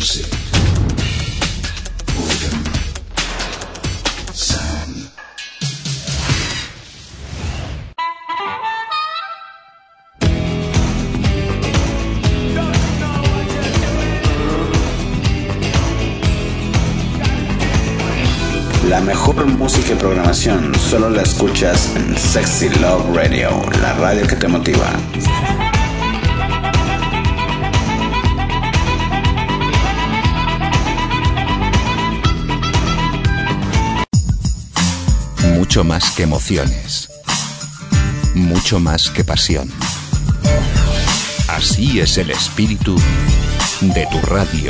Music. Boredom. Sound. La mejor música y programación solo la escuchas en Sexy Love Radio, la radio que te motiva. Mucho más que emociones, mucho más que pasión. Así es el espíritu de tu radio.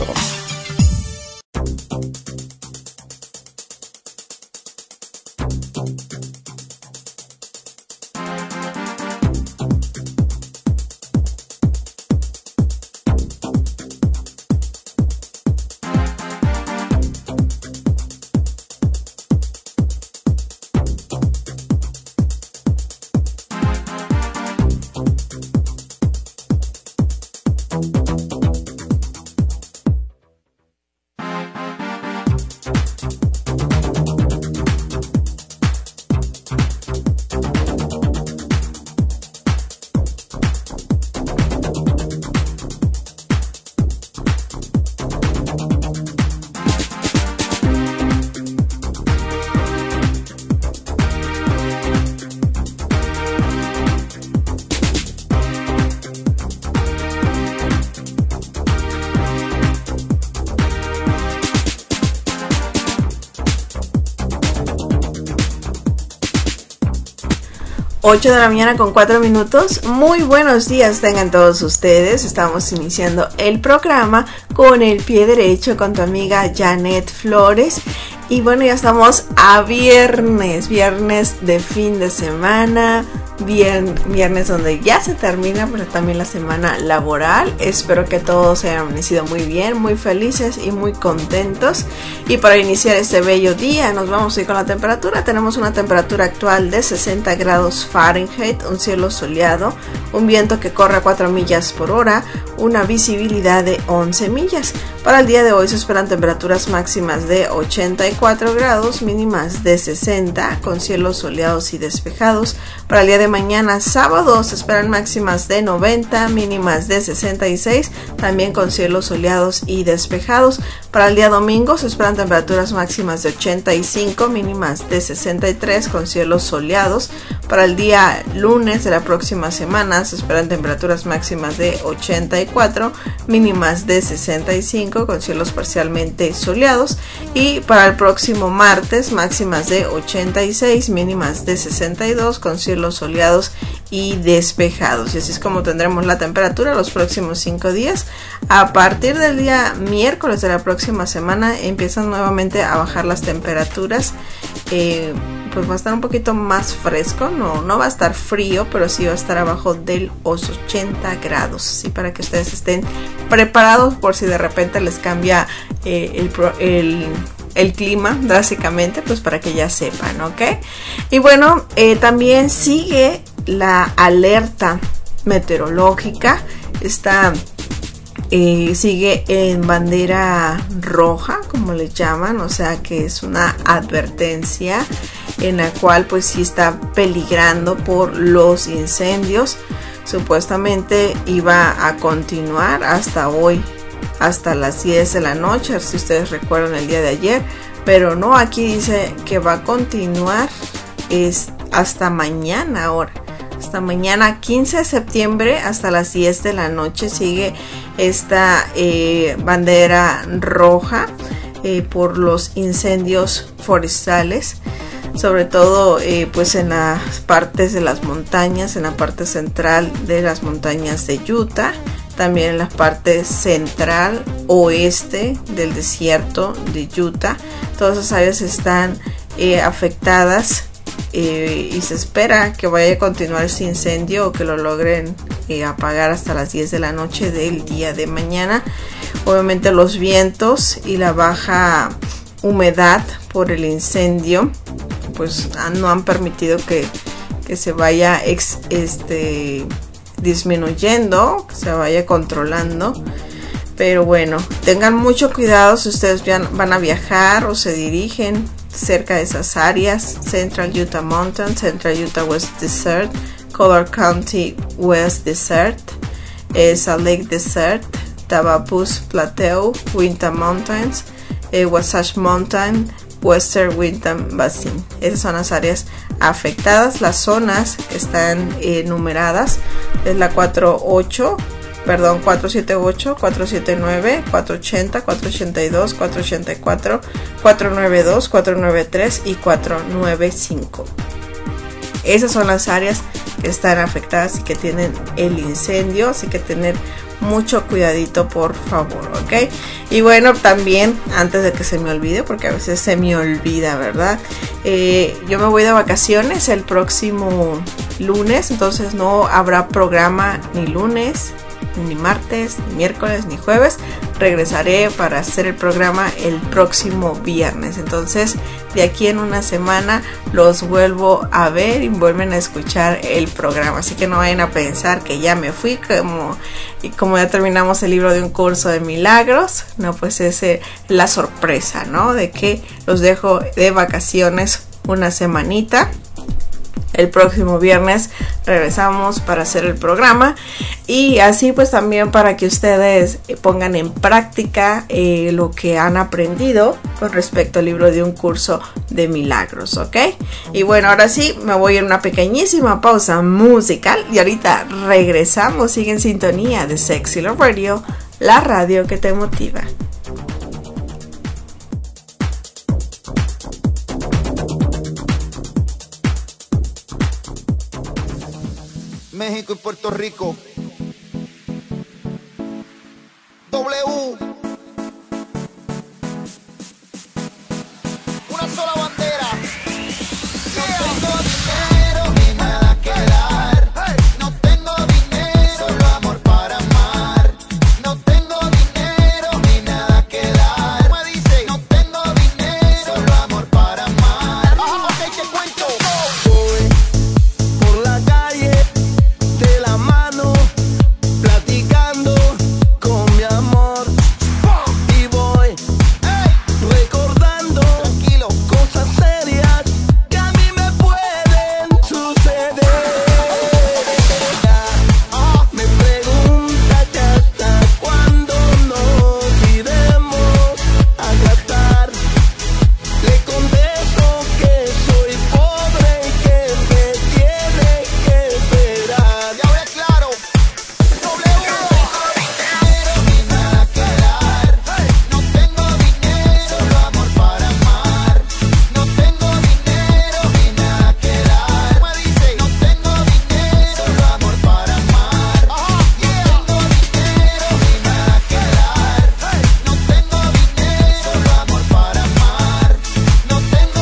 Ocho de la mañana con 4 minutos. Muy buenos días tengan todos ustedes. Estamos iniciando el programa con el pie derecho con tu amiga Janet Flores. Y bueno, ya estamos a viernes de fin de semana, viernes donde ya se termina, pero también la semana laboral. Espero que todos hayan amanecido muy bien, muy felices y muy contentos. Y para iniciar este bello día nos vamos a ir con la temperatura. Tenemos una temperatura actual de 60 grados Fahrenheit, un cielo soleado, un viento que corre a 4 millas por hora, una visibilidad de 11 millas. Para el día de hoy se esperan temperaturas máximas de 84 grados, mínimas de 60, con cielos soleados y despejados. Para el día de mañana, sábado, se esperan máximas de 90, mínimas de 66, también con cielos soleados y despejados. Para el día domingo se esperan temperaturas máximas de 85, mínimas de 63, con cielos soleados. Para el día lunes de la próxima semana se esperan temperaturas máximas de 84, mínimas de 65, con cielos parcialmente soleados. Y para el próximo martes, máximas de 86, mínimas de 62, con cielos soleados y despejados. Y así es como tendremos la temperatura los próximos 5 días. A partir del día miércoles de la próxima semana empiezan nuevamente a bajar las temperaturas. Pues va a estar un poquito más fresco, no va a estar frío, pero sí va a estar abajo de los 80 grados, ¿sí? Para que ustedes estén preparados por si de repente les cambia el clima drásticamente, pues para que ya sepan, ¿ok? Y bueno, también sigue la alerta meteorológica, sigue en bandera roja, como le llaman, o sea que es una advertencia en la cual pues sí está peligrando por los incendios. Supuestamente iba a continuar hasta hoy, hasta las 10 de la noche, si ustedes recuerdan el día de ayer, pero no, aquí dice que va a continuar hasta mañana ahora. Hasta mañana 15 de septiembre hasta las 10 de la noche sigue esta bandera roja por los incendios forestales, sobre todo pues en las partes de las montañas, en la parte central de las montañas de Utah, también en la parte central oeste del desierto de Utah. Todas esas áreas están afectadas. Y se espera que vaya a continuar ese incendio o que lo logren apagar hasta las 10 de la noche del día de mañana. Obviamente los vientos y la baja humedad por el incendio pues no han permitido que se vaya disminuyendo, que se vaya controlando. Pero bueno, tengan mucho cuidado si ustedes van a viajar o se dirigen cerca de esas áreas. Central Utah Mountains, Central Utah West Desert, Collier County West Desert, Salt Lake Desert, Tavapuss Plateau, Uinta Mountains, Wasatch Mountain, Western Uinta Basin. Esas son las áreas afectadas. Las zonas que están numeradas es la 478, 479, 480, 482, 484, 492, 493 y 495. Esas son las áreas que están afectadas y que tienen el incendio, así que tener mucho cuidadito, por favor, ¿ok? Y bueno, también, antes de que se me olvide, porque a veces se me olvida, ¿verdad? Yo me voy de vacaciones el próximo lunes, entonces no habrá programa ni lunes, ni martes, ni miércoles, ni jueves. Regresaré para hacer el programa el próximo viernes. Entonces, de aquí en una semana los vuelvo a ver y vuelven a escuchar el programa. Así que no vayan a pensar que ya me fui, como ya terminamos el libro de un curso de milagros. No, pues es la sorpresa, ¿no? De que los dejo de vacaciones una semanita. El próximo viernes regresamos para hacer el programa y así pues también para que ustedes pongan en práctica lo que han aprendido con respecto al libro de un curso de milagros, ¿ok? Y bueno, ahora sí me voy a una pequeñísima pausa musical y ahorita regresamos. Sigue en sintonía de Sexy Love Radio, la radio que te motiva. México y Puerto Rico. W. Una sola bandera. No tengo dinero ni nada que dar. No tengo dinero, solo amor para amar. No tengo dinero ni nada que dar. Me dice, no tengo dinero, solo amor para amar. Ok, te cuento. Voy por la calle de la mano, platicando con mi amor. Y voy recordando, tranquilo, cosas serias que a mí me pueden suceder. Me pregunta que hasta cuándo nos iremos a gastar. Le contesto que soy pobre y que me tiene que esperar. Ya hablé claro. No tengo dinero ni nada que dar. No tengo dinero, solo amor para amar. No tengo dinero ni nada que dar. Me dice, no tengo dinero, solo amor para amar. No tengo dinero ni nada que dar. No tengo dinero, solo amor para amar. No tengo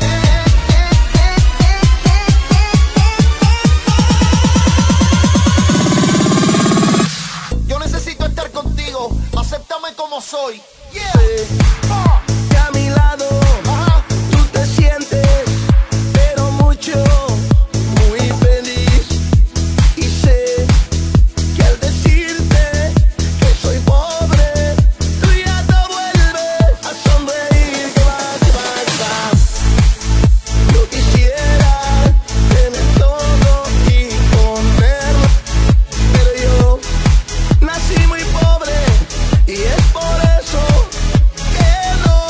Yo necesito estar contigo, acéptame como soy. Sé que a mi lado tú te sientes, pero mucho, muy feliz. Y sé que al decirte que soy pobre, tú ya te vuelves a sonreír. Que vas. Yo quisiera tener todo y comerlo, pero yo nací muy pobre y es por eso que no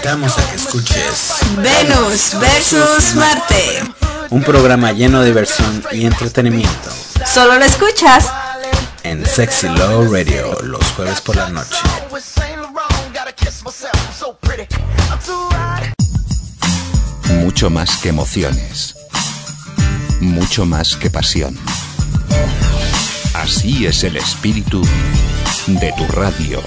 invitamos a que escuches Venus versus Marte. Un programa lleno de diversión y entretenimiento. Solo lo escuchas en Sexy Love Radio los jueves por la noche. Mucho más que emociones. Mucho más que pasión. Así es el espíritu de tu radio.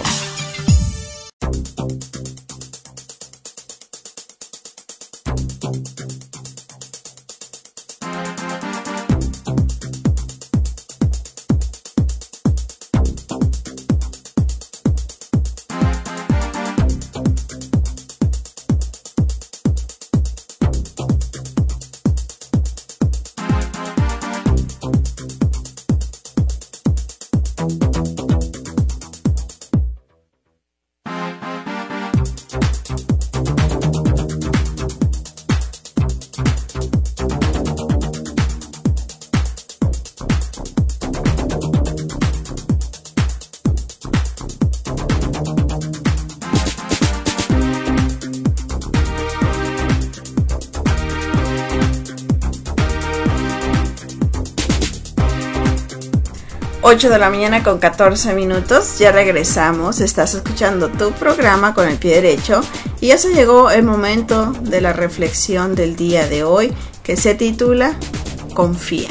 De la mañana con 14 minutos, ya regresamos. Estás escuchando tu programa Con el Pie Derecho y ya se llegó el momento de la reflexión del día de hoy, que se titula Confía.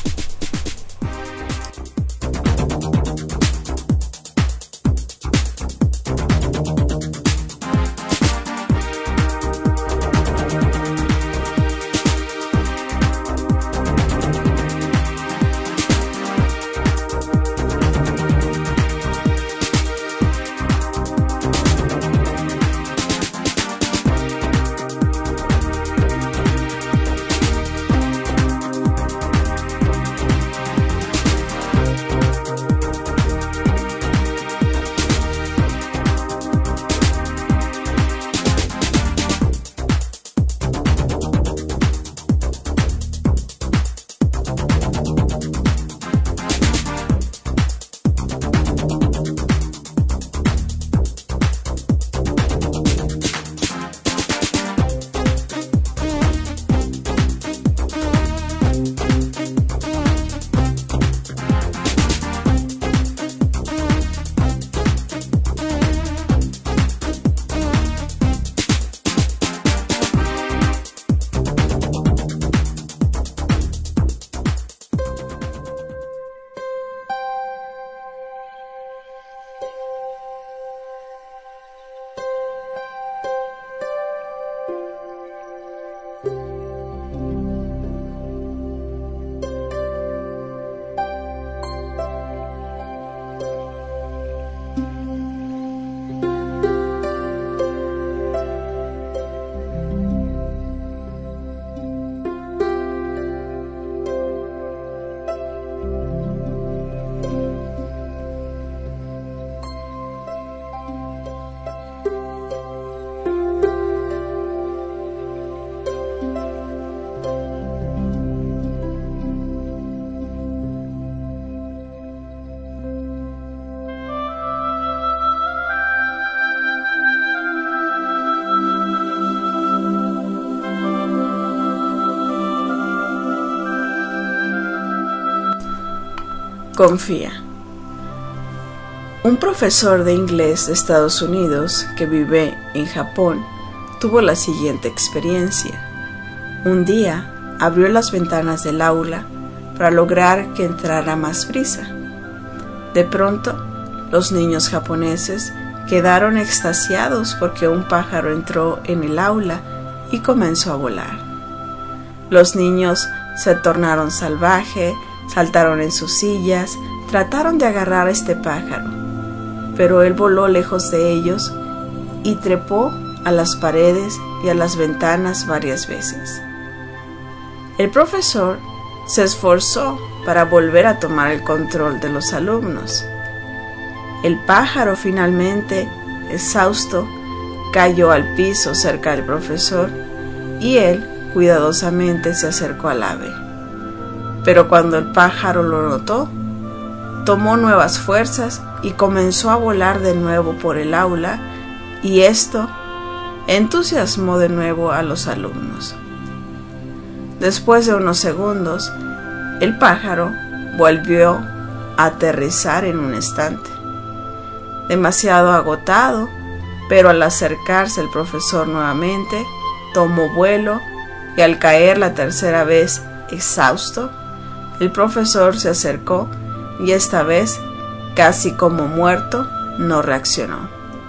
Confía. Un profesor de inglés de Estados Unidos que vive en Japón tuvo la siguiente experiencia. Un día abrió las ventanas del aula para lograr que entrara más brisa. De pronto, los niños japoneses quedaron extasiados porque un pájaro entró en el aula y comenzó a volar. Los niños se tornaron salvajes, saltaron en sus sillas, trataron de agarrar a este pájaro, pero él voló lejos de ellos y trepó a las paredes y a las ventanas varias veces. El profesor se esforzó para volver a tomar el control de los alumnos. El pájaro finalmente, exhausto, cayó al piso cerca del profesor y él cuidadosamente se acercó al ave. Pero cuando el pájaro lo notó, tomó nuevas fuerzas y comenzó a volar de nuevo por el aula, y esto entusiasmó de nuevo a los alumnos. Después de unos segundos, el pájaro volvió a aterrizar en un estante. Demasiado agotado, pero al acercarse el profesor nuevamente, tomó vuelo y al caer la tercera vez exhausto, el profesor se acercó y esta vez, casi como muerto, no reaccionó.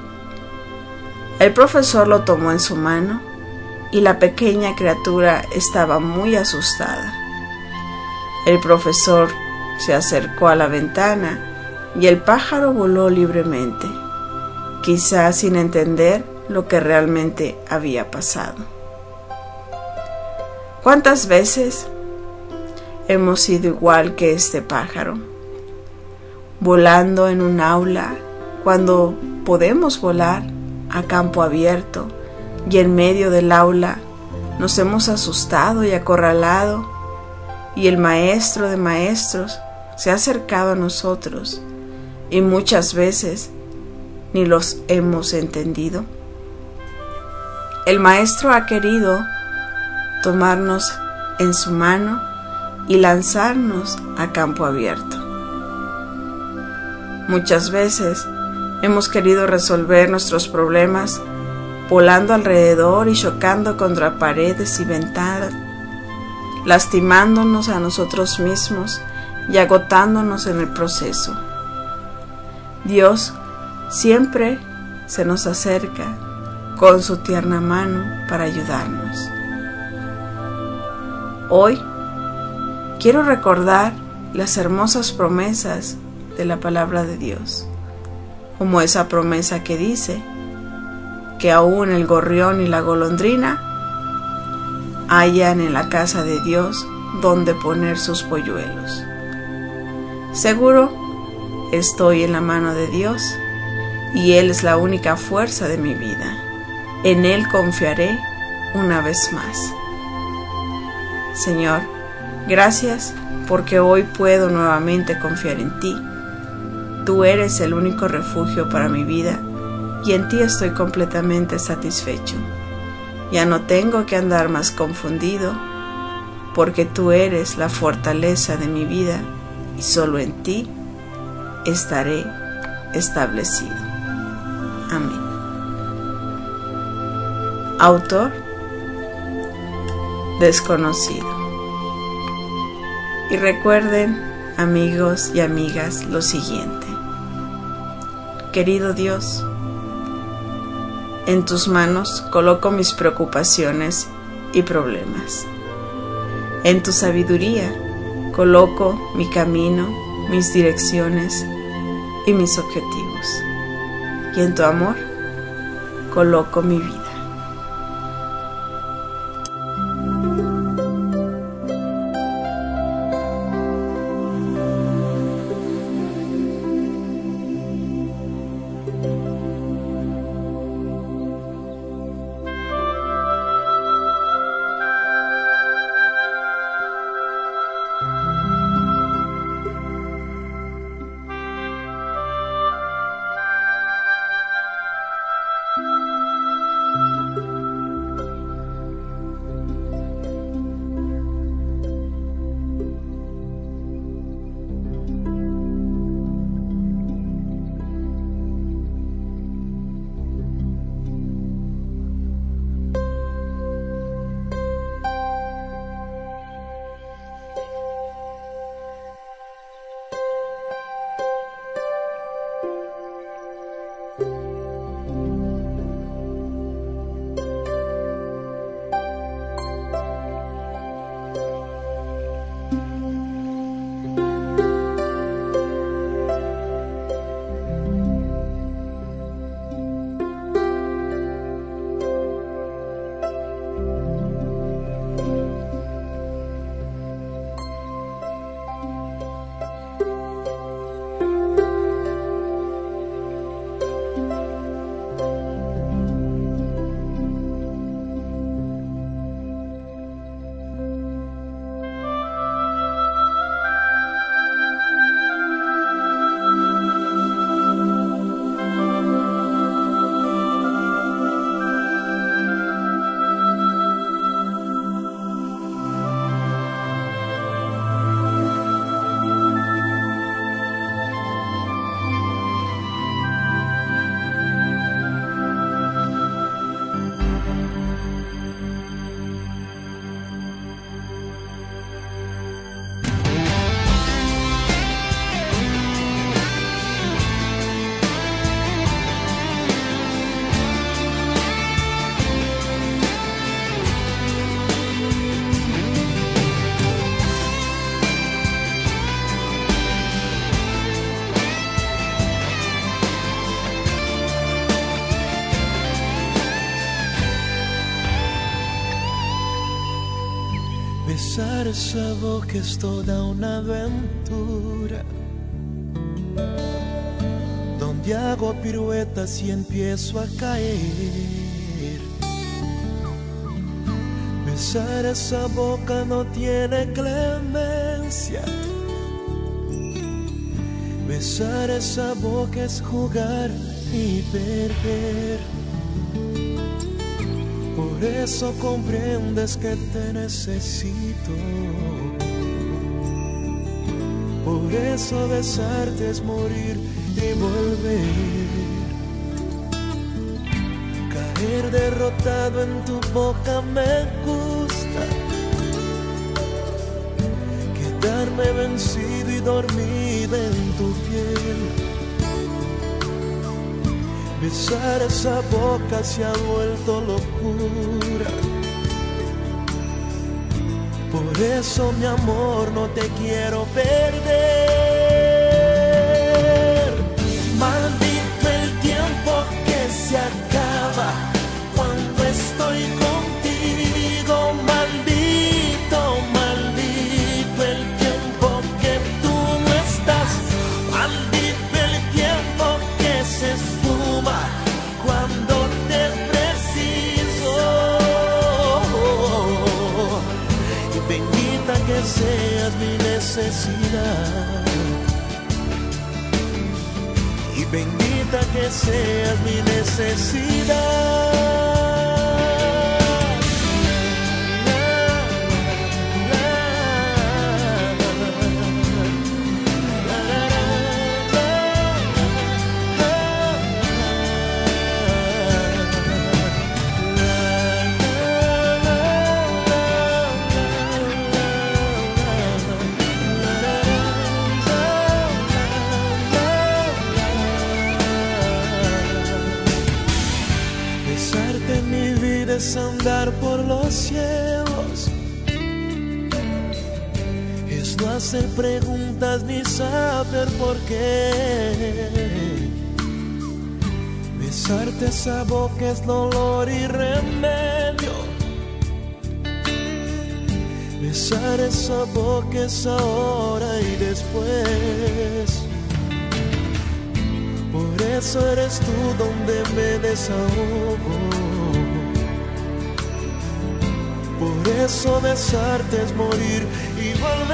El profesor lo tomó en su mano y la pequeña criatura estaba muy asustada. El profesor se acercó a la ventana y el pájaro voló libremente, quizás sin entender lo que realmente había pasado. ¿Cuántas veces hemos sido igual que este pájaro, volando en un aula cuando podemos volar a campo abierto y en medio del aula nos hemos asustado y acorralado y el maestro de maestros se ha acercado a nosotros y muchas veces ni los hemos entendido? El maestro ha querido tomarnos en su mano y lanzarnos a campo abierto. Muchas veces hemos querido resolver nuestros problemas volando alrededor y chocando contra paredes y ventanas, lastimándonos a nosotros mismos y agotándonos en el proceso. Dios siempre se nos acerca con su tierna mano para ayudarnos. Hoy quiero recordar las hermosas promesas de la palabra de Dios, como esa promesa que dice que aún el gorrión y la golondrina hallan en la casa de Dios donde poner sus polluelos. Seguro estoy en la mano de Dios y Él es la única fuerza de mi vida. En Él confiaré una vez más. Señor, gracias porque hoy puedo nuevamente confiar en ti. Tú eres el único refugio para mi vida y en ti estoy completamente satisfecho. Ya no tengo que andar más confundido porque tú eres la fortaleza de mi vida y solo en ti estaré establecido. Amén. Autor desconocido. Y recuerden, amigos y amigas, lo siguiente. Querido Dios, en tus manos coloco mis preocupaciones y problemas. En tu sabiduría coloco mi camino, mis direcciones y mis objetivos. Y en tu amor coloco mi vida. Besar esa boca es toda una aventura, donde hago piruetas y empiezo a caer. Besar esa boca no tiene clemencia. Besar esa boca es jugar y perder. Por eso comprendes que te necesito. Por eso besarte es morir y volver. Caer derrotado en tu boca me gusta. Quedarme vencido y dormido en tu piel. Besar esa boca se ha vuelto locura. Por eso, mi amor, no te quiero perder. Maldito el tiempo que se acaba cuando estoy contigo. Maldito, maldito el tiempo que tú no estás. Maldito el tiempo que se esfuma cuando te preciso. Y bendita que seas mi necesidad. Y bendita que seas mi necesidad. Es andar por los cielos, es no hacer preguntas ni saber por qué. Besarte esa boca es dolor y remedio. Besar esa boca es ahora y después. Por eso eres tú donde me desahogo. Por eso besarte es morir y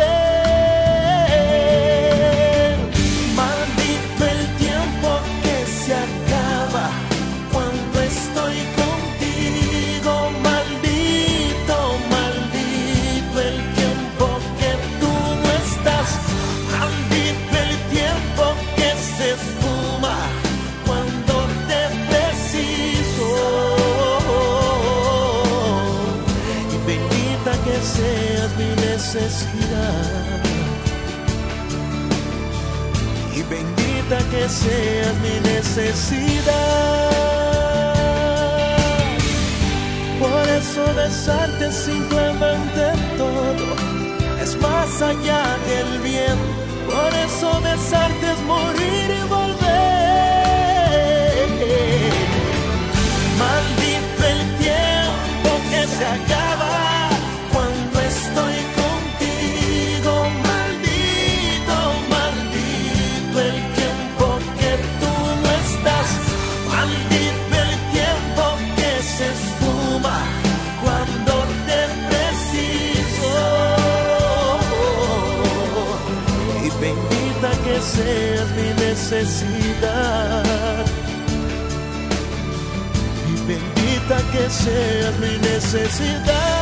volver. Maldito el tiempo que se acaba cuando estoy contigo. Maldito, maldito el tiempo que tú no estás. Maldito el tiempo que se esfuma cuando te preciso. Que seas mi necesidad. Y bendita que seas mi necesidad. Por eso besarte es simplemente todo, es más allá del bien. Por eso besarte es morir y volver. Maldito el tiempo que se acaba cuando estoy contigo. Maldito, maldito el tiempo que tú no estás. Maldito el tiempo que se esfuma cuando te preciso. Y bendita que seas mi necesidad. Y bendita que seas mi necesidad.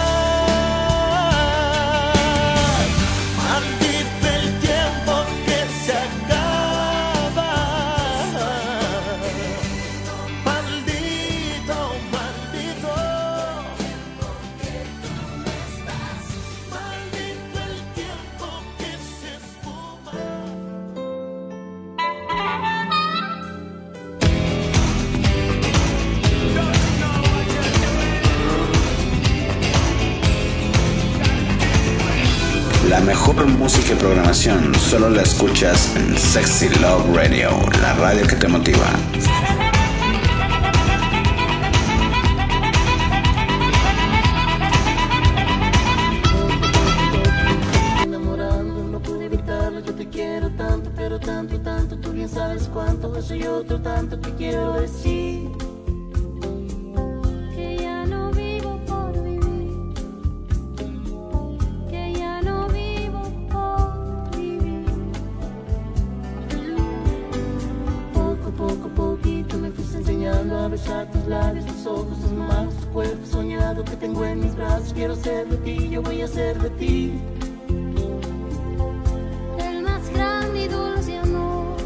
La mejor música y programación solo la escuchas en Sexy Love Radio, la radio que te motiva. sabes cuánto, eso y otro tanto que quiero decir. Que ya no vivo por vivir, que ya no vivo por vivir. Poco, poquito me fuiste enseñando a besar tus labios, tus ojos, tus manos, tu cuerpo soñado que tengo en mis brazos. Quiero ser de ti, yo voy a ser de ti. El más grande y dulce amor,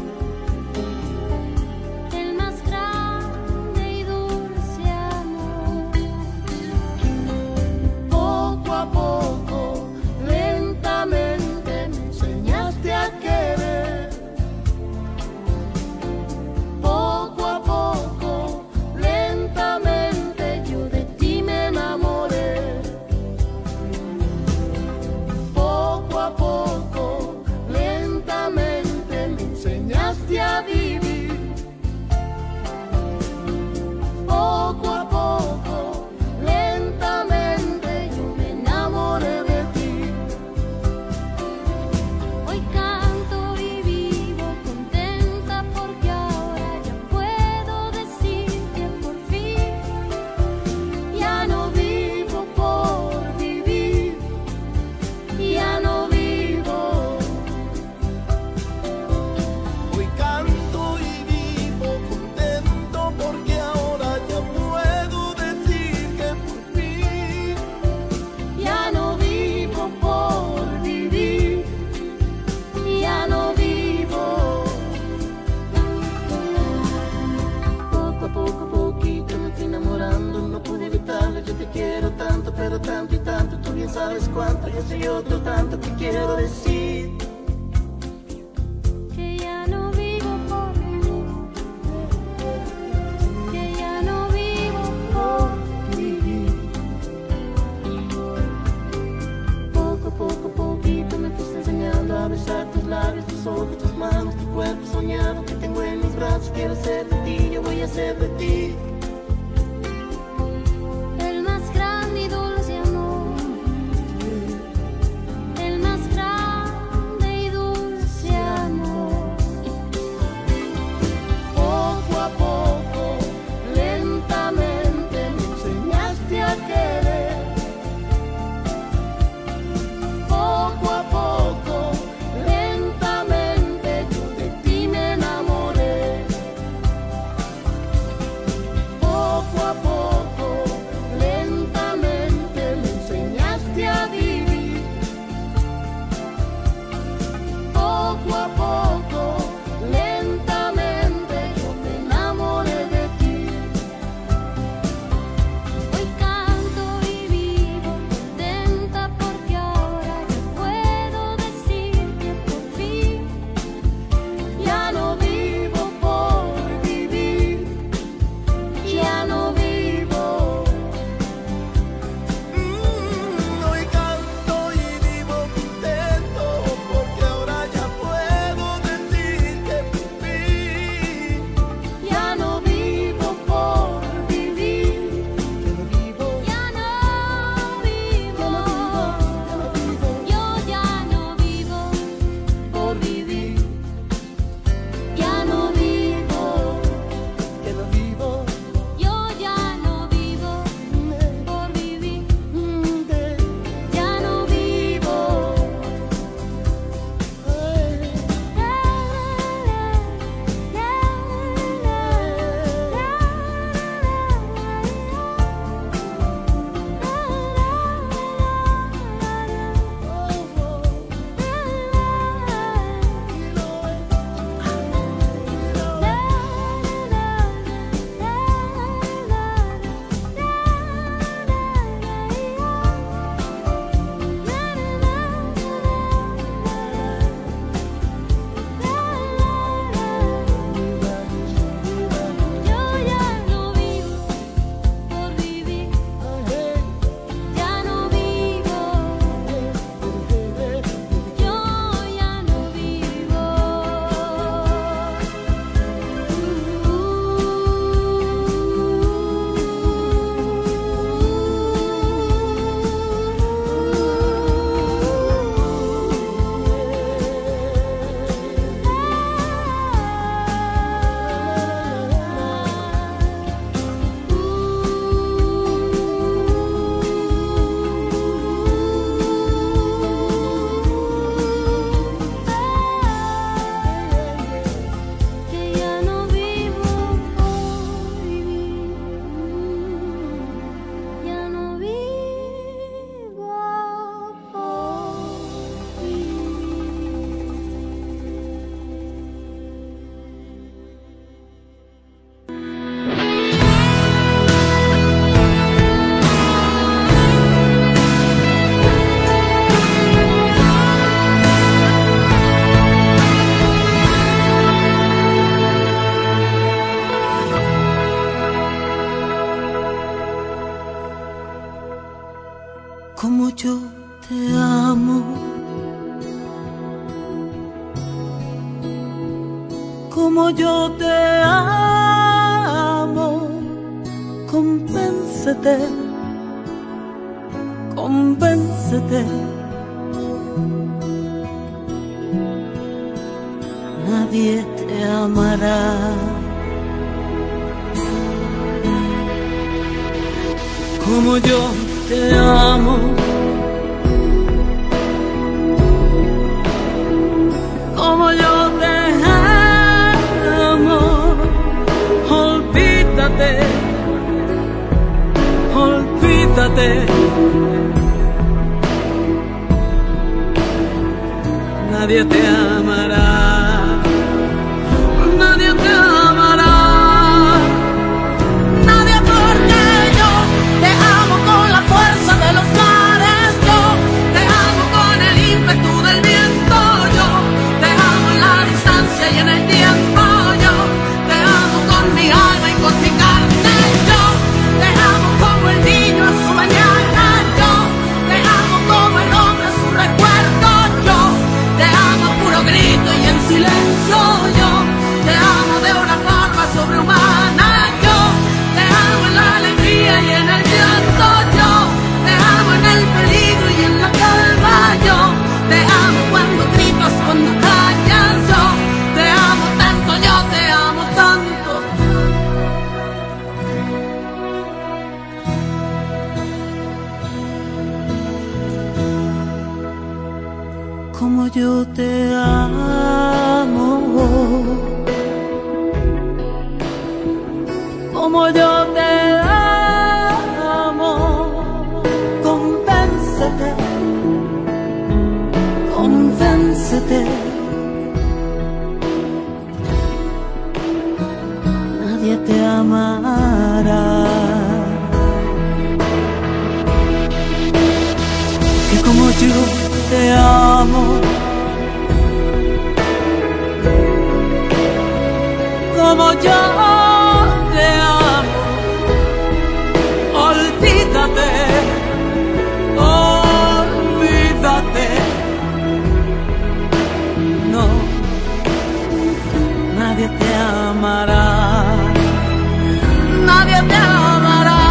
el más grande y dulce amor. Poco a poco, lentamente me enseñaste a querer. Poco a poco, lentamente yo de ti me enamoré. Poco a poco, lentamente me enseñaste a vivir. Poco a poco, lentamente yo me enamoré de ti. Hoy canto y vivo contenta porque ahora ya puedo decir que por fin Ya no vivo por vivir, ya no vivo. Hoy canto y vivo contento porque ahora ya puedo decir que por fin ya no vivo por vivir, ya no vivo. Poco a poco, poquito me fui enamorando, no pude evitarlo. Yo te quiero tanto, pero tanto y tanto, tú bien sabes cuánto. Yo soy otro tanto que quiero decir. que ya no vivo por vivir, que ya no vivo por vivir. Poco, poquito me fuiste enseñando a besar tus labios, tus ojos, tus manos, tu cuerpo soñado que tengo en mis brazos. Quiero ser de ti, yo voy a ser de ti. El más grande y dulce amor, el más grande y dulce amor. Poco a poco, lentamente me enseñaste a querer. Poco a poco, lentamente yo de ti me enamoré. yo te amo, como yo te amo. Convéncete, convéncete. Nadie te amará como yo te amo, como yo te amo. Olvídate, olvídate. Nadie te amará. Nadie te amará, nadie, porque yo te amo con la fuerza de los mares, yo te amo con el ímpetu del viento, yo te amo en la distancia y en el tiempo, yo te amo con mi alma y con mi carne, yo te amo como el niño a su mañana, yo te amo como el hombre a su recuerdo, yo te amo a puro grito y en silencio, yo te amo de una forma sobrehumana, yo te amo en la alegría y en el llanto, yo te amo en el peligro y en la calma, yo te amo cuando gritas, cuando callas, yo te amo tanto, yo te amo tanto. Como yo te amo, como yo te amo. Convéncete, convéncete. Nadie te amará. Que como yo te amo, como yo te amo. Olvídate, olvídate. No, nadie te amará. Nadie te amará.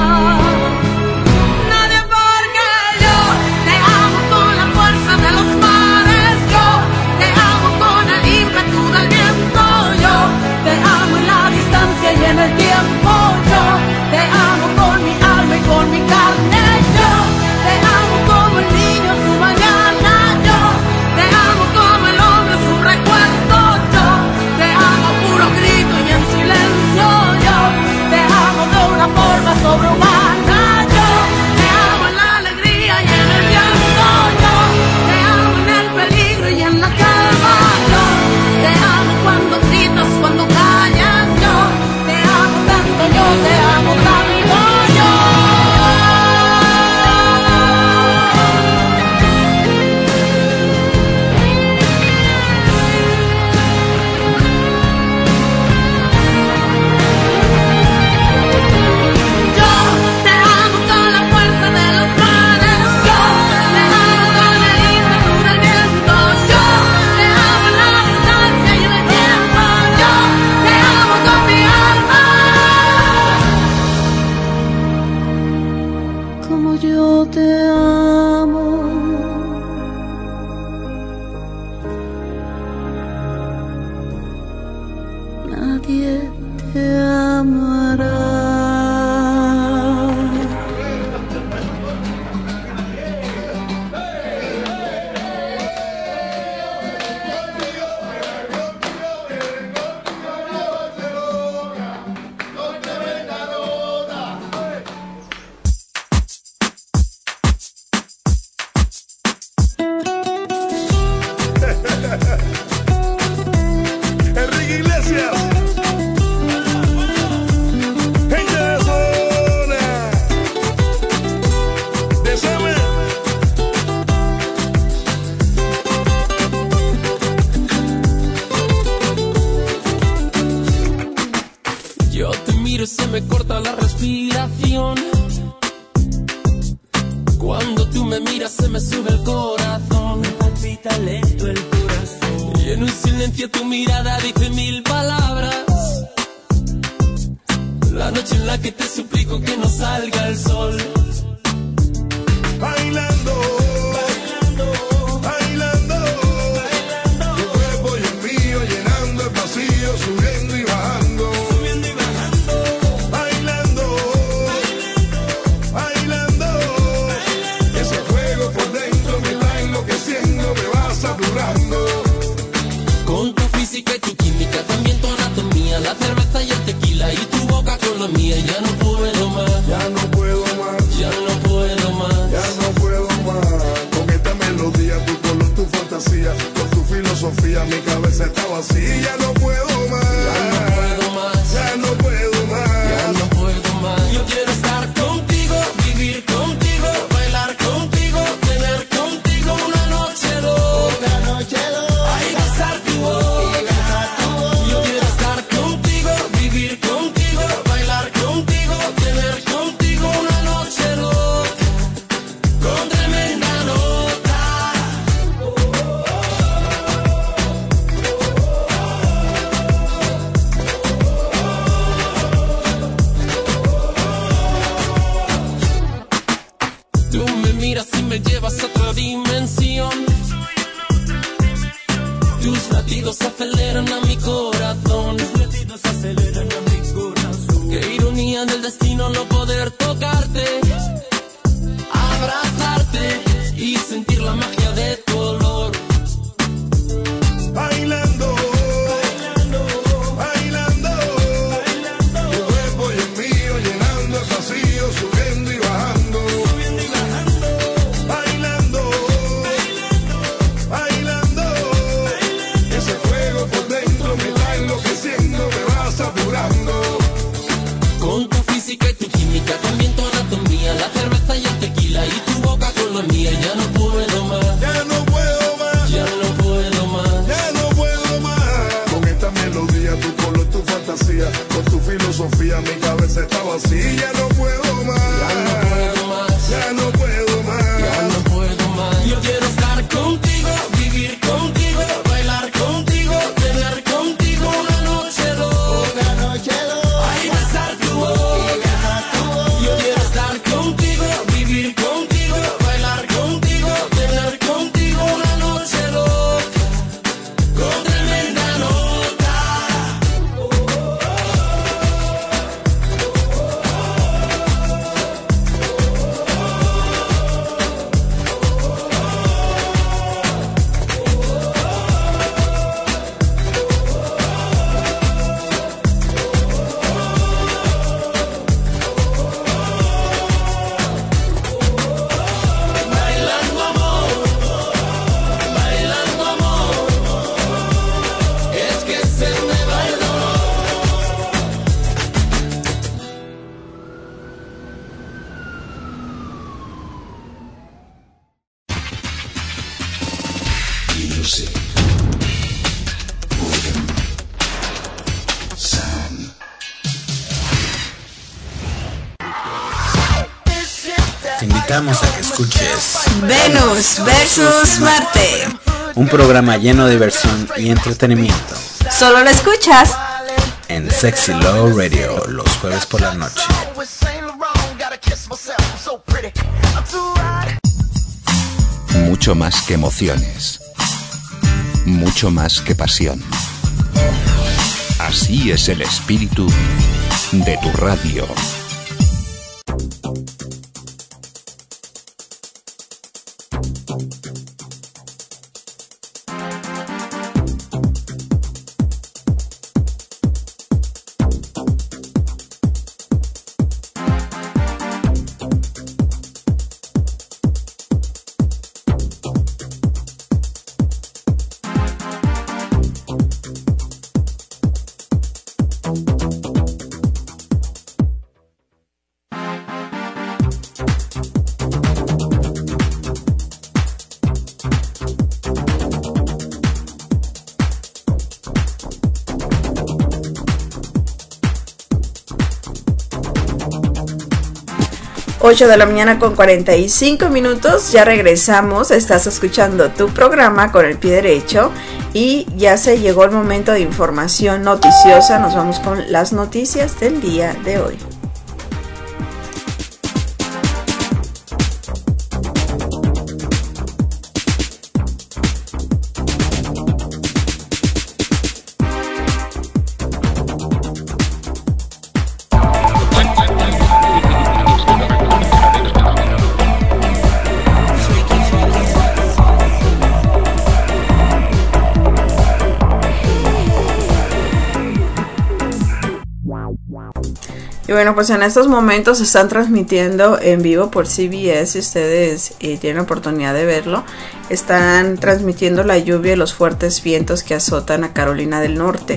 Nadie, porque yo te amo con la fuerza de los mares, yo te amo con el ímpetu del viento, yo te amo en la distancia y en el tiempo, yo te amo con mi alma y con mi carne, yo te amo como el niño a su mañana, yo te amo como el hombre a su recuerdo, yo te amo a puro grito y en silencio, yo te amo de una forma sobrehumana, yo te amo en la alegría y en el llanto, yo te amo en el peligro y en la calma, yo te amo cuando gritas, cuando callas, yo te amo tanto, yo te amo tanto, yo. Yo te amo con la fuerza de los mares, yo te amo con el ímpetu del viento, yo te amo en la distancia y en el tiempo, yo te amo con mi alma, como yo te amo. Nadie te amará. Enrique Iglesias. Gente de zona. Desame. Yo te miro y se me corta la respiración Cuando tú me miras se me sube el corazón, me palpita lento el corazón. Y en un silencio tu mirada dice 1000 palabras. La noche en la que te suplico que no salga el sol. Bailando, bailando, bailando, bailando. Tu cuerpo y el mío llenando el vacío, subiendo y bajando, subiendo y bajando. Bailando, bailando, bailando, bailando. Ese fuego por dentro me está enloqueciendo, me va saturando. Con tu física y tu química, también tu anatomía, la cerveza y el tequila y tu boca con la mía. Ya no puedo más, ya no puedo más, ya no puedo más, ya no puedo más. Con esta melodía, tu color, tu fantasía, con tu filosofía, mi cabeza está vacía. Ya no puedo más, ya no puedo más, ya no puedo más, ya no puedo más. Yo quiero estar contigo, vivir contigo, bailar contigo, tener contigo una noche loca, ay, besar tu boca. Yo quiero estar contigo, vivir contigo, bailar contigo, tener contigo una noche loca, con tremenda nota. Tú me miras y me llevas a otra dimensión. Tus latidos aceleran a mi corazón. Tus latidos aceleran a mi corazón. Qué ironía del destino no poder tocarte, abrazarte y sentir la magia de tu olor. bailando, bailando, bailando, bailando. Tu cuerpo y el mío llenando el vacío, subiendo y bajando, subiendo y bajando. Bailando, bailando, bailando, bailando. Ese fuego por dentro me está enloqueciendo, me va saturando. Con tu física y tu química, también tu anatomía, la cerveza y el tequila y tu boca con la mía. Ya no puedo más, Ya no puedo más, ya no puedo más. ya no puedo más. Con esta melodía, tu color, tu fantasía, con tu filosofía, mi cabeza está vacía. Ya no puedo más, Ya no puedo más, ya no puedo más. ya no puedo más. Yo quiero estar contigo, vivir contigo, bailar contigo, tener contigo una noche loca, ay, besar tu boca. Yo quiero estar contigo, vivir contigo, bailar contigo, tener contigo una noche loca, con tremenda nota. Bailando amor, bailando amor, es que se me va el dolor. Music. Rhythm. Sound. Te invitamos a que escuches Venus versus Marte. un programa lleno de diversión y entretenimiento Solo lo escuchas en Sexy Love Radio los jueves por la noche. Mucho más que emociones. Mucho más que pasión. Así es el espíritu de tu radio. 8 de la mañana con 45 minutos, ya regresamos, estás escuchando tu programa Con el Pie Derecho y ya se llegó el momento de información noticiosa, nos vamos con las noticias del día de hoy. Y bueno, pues en estos momentos se están transmitiendo en vivo por CBS, si ustedes tienen oportunidad de verlo, están transmitiendo la lluvia y los fuertes vientos que azotan a Carolina del Norte.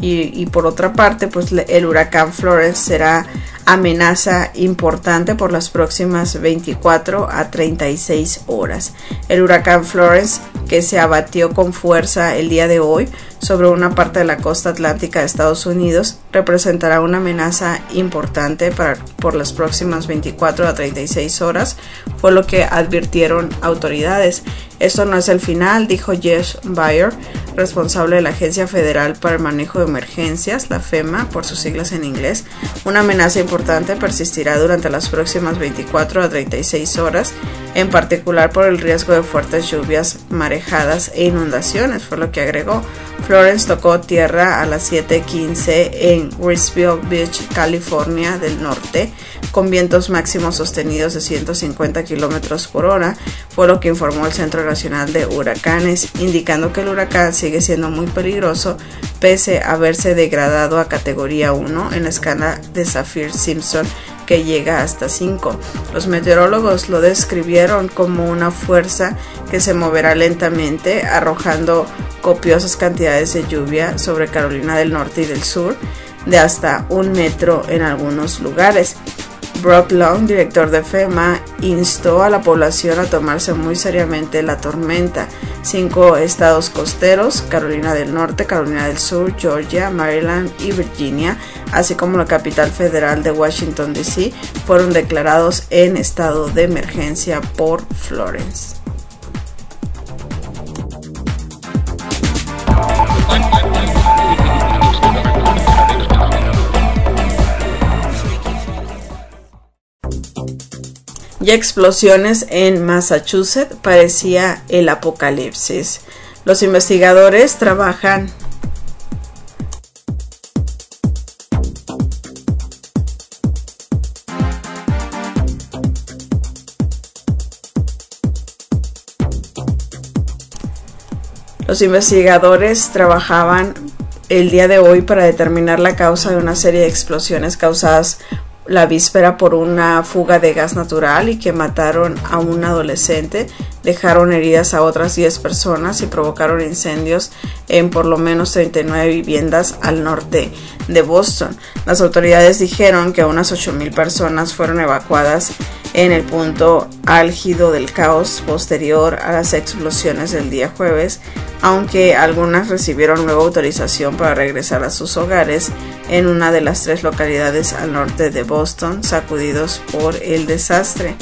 Y por otra parte, pues el huracán Florence será amenaza importante por las próximas 24 a 36 horas. El huracán Florence, que se abatió con fuerza el día de hoy sobre una parte de la costa atlántica de Estados Unidos, representará una amenaza importante por las próximas 24 a 36 horas, fue lo que advirtieron autoridades. Esto no es el final, dijo Jeff Bayer, responsable de la Agencia Federal para el Manejo de Emergencias, la FEMA, por sus siglas en inglés. Una amenaza importante persistirá durante las próximas 24 a 36 horas, en particular por el riesgo de fuertes lluvias, marejadas e inundaciones, fue lo que agregó. Florence tocó tierra a las 7:15 en Wristville Beach, California del Norte, con vientos máximos sostenidos de 150 kilómetros por hora, fue lo que informó el Centro Nacional de Huracanes, indicando que el huracán sigue siendo muy peligroso, pese a haberse degradado a categoría 1 en la escala de Saffir-Simpson, que llega hasta 5. Los meteorólogos lo describieron como una fuerza que se moverá lentamente, arrojando copiosas cantidades de lluvia sobre Carolina del Norte y del Sur, de hasta 1 metro en algunos lugares. Brock Long, director de FEMA, instó a la población a tomarse muy seriamente la tormenta. 5 estados costeros, Carolina del Norte, Carolina del Sur, Georgia, Maryland y Virginia, así como la capital federal de Washington DC, fueron declarados en estado de emergencia por Florence. Ya explosiones en Massachusetts, parecía el apocalipsis. Los investigadores trabajan trabajaban el día de hoy para determinar la causa de una serie de explosiones causadas la víspera por una fuga de gas natural y que mataron a un adolescente, dejaron heridas a otras 10 personas y provocaron incendios en por lo menos 39 viviendas al norte de Boston. Las autoridades dijeron que unas 8,000 personas fueron evacuadas en el punto álgido del caos posterior a las explosiones del día jueves, aunque algunas recibieron nueva autorización para regresar a sus hogares en una de las 3 localidades al norte de Boston sacudidos por el desastre.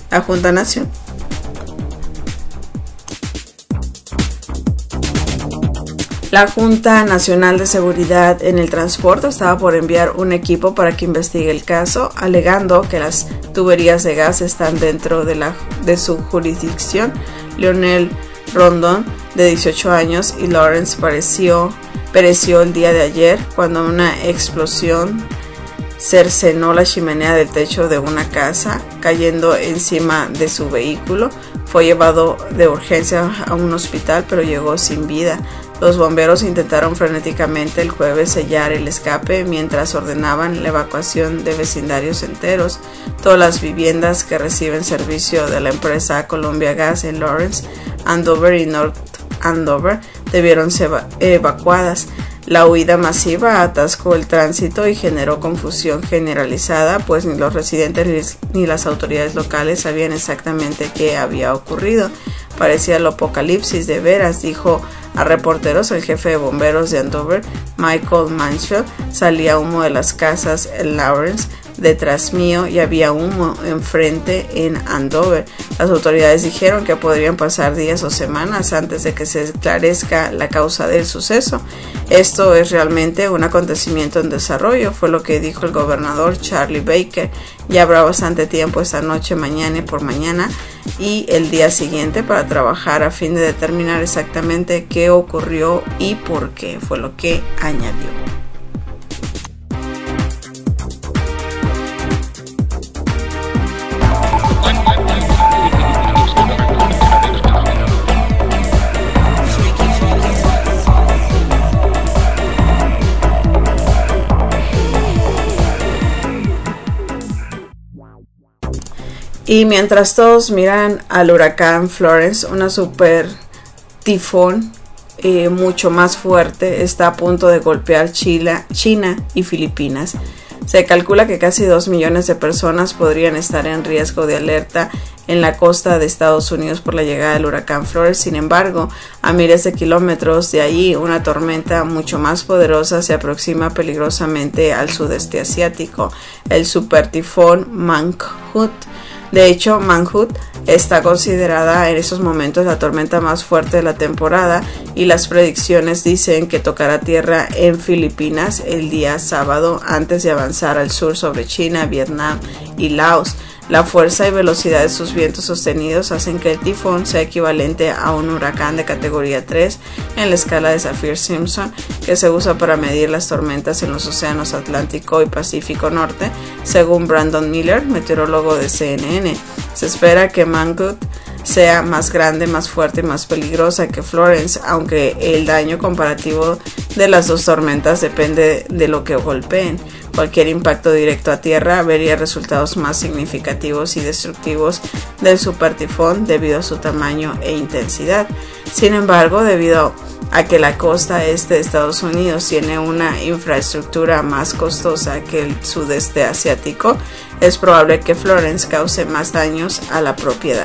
La Junta Nacional de Seguridad en el Transporte estaba por enviar un equipo para que investigue el caso, alegando que las tuberías de gas están dentro de su jurisdicción. Lionel Rondon, de 18 años, y Lawrence pereció el día de ayer cuando una explosión cercenó la chimenea del techo de una casa, cayendo encima de su vehículo. Fue llevado de urgencia a un hospital, pero llegó sin vida. Los bomberos intentaron frenéticamente el jueves sellar el escape mientras ordenaban la evacuación de vecindarios enteros. Todas las viviendas que reciben servicio de la empresa Columbia Gas en Lawrence, Andover y North Andover debieron ser evacuadas. La huida masiva atascó el tránsito y generó confusión generalizada, pues ni los residentes ni las autoridades locales sabían exactamente qué había ocurrido. Parecía el apocalipsis de veras, dijo a reporteros el jefe de bomberos de Andover, Michael Mansfield. Salía humo de las casas en Lawrence, detrás mío y había humo enfrente en Andover. Las autoridades dijeron que podrían pasar días o semanas antes de que se esclarezca la causa del suceso. Esto es realmente un acontecimiento en desarrollo, fue lo que dijo el gobernador Charlie Baker. Ya habrá bastante tiempo esta noche, mañana y por mañana y el día siguiente para trabajar a fin de determinar exactamente qué ocurrió y por qué, fue lo que añadió. Y mientras todos miran al huracán Florence, una super tifón mucho más fuerte está a punto de golpear China y Filipinas. Se calcula que casi 2 millones de personas podrían estar en riesgo de alerta en la costa de Estados Unidos por la llegada del huracán Florence. Sin embargo, a miles de kilómetros de allí, una tormenta mucho más poderosa se aproxima peligrosamente al sudeste asiático, el supertifón Mangkhut. De hecho, Mangkhut está considerada en estos momentos la tormenta más fuerte de la temporada y las predicciones dicen que tocará tierra en Filipinas el día sábado antes de avanzar al sur sobre China, Vietnam y Laos. La fuerza y velocidad de sus vientos sostenidos hacen que el tifón sea equivalente a un huracán de categoría 3 en la escala de Saffir-Simpson, que se usa para medir las tormentas en los océanos Atlántico y Pacífico Norte, según Brandon Miller, meteorólogo de CNN. Se espera que Mangkhut sea más grande, más fuerte y más peligrosa que Florence, aunque el daño comparativo de las dos tormentas depende de lo que golpeen. Cualquier impacto directo a tierra vería resultados más significativos y destructivos del supertifón debido a su tamaño e intensidad. Sin embargo, debido a que la costa este de Estados Unidos tiene una infraestructura más costosa que el sudeste asiático, es probable que Florence cause más daños a la propiedad.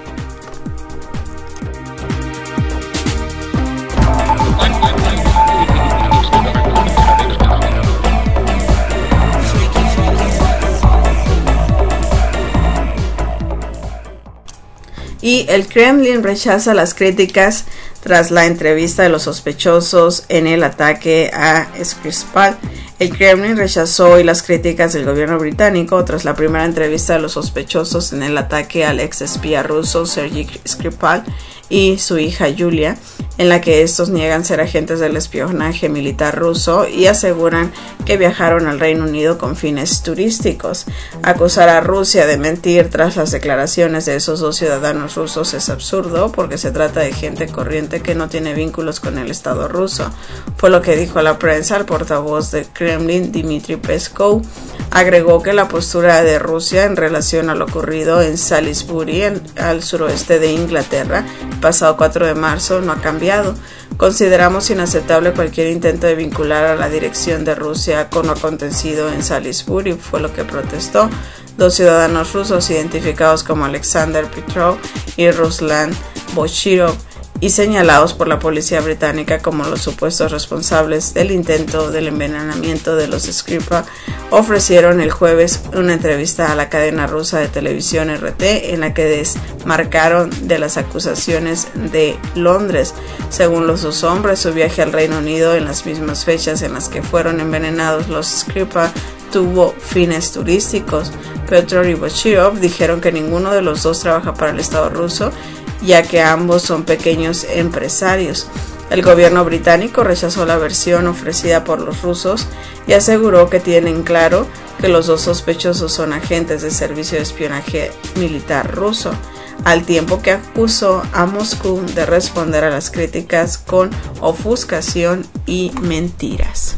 Y el Kremlin rechaza las críticas tras la entrevista de los sospechosos en el ataque a Skripal. El Kremlin rechazó hoy las críticas del gobierno británico tras la primera entrevista de los sospechosos en el ataque al ex espía ruso Sergei Skripal y su hija Yulia, en la que estos niegan ser agentes del espionaje militar ruso y aseguran que viajaron al Reino Unido con fines turísticos. Acusar a Rusia de mentir tras las declaraciones de esos dos ciudadanos rusos es absurdo porque se trata de gente corriente que no tiene vínculos con el Estado ruso, fue lo que dijo a la prensa el portavoz del Kremlin, Dmitry Peskov. Agregó que la postura de Rusia en relación a lo ocurrido en Salisbury, al suroeste de Inglaterra, el pasado 4 de marzo, no ha cambiado. Consideramos inaceptable cualquier intento de vincular a la dirección de Rusia con lo acontecido en Salisbury, fue lo que protestó. 2 ciudadanos rusos identificados como Alexander Petrov y Ruslan Bochirov y señalados por la policía británica como los supuestos responsables del intento del envenenamiento de los Skripal, ofrecieron el jueves una entrevista a la cadena rusa de televisión RT en la que desmarcaron de las acusaciones de Londres. Según los dos hombres, su viaje al Reino Unido en las mismas fechas en las que fueron envenenados los Skripal tuvo fines turísticos. Petrov y Bochirov dijeron que ninguno de los dos trabaja para el Estado ruso, ya que ambos son pequeños empresarios. El gobierno británico rechazó la versión ofrecida por los rusos y aseguró que tienen claro que los dos sospechosos son agentes del servicio de espionaje militar ruso, al tiempo que acusó a Moscú de responder a las críticas con ofuscación y mentiras.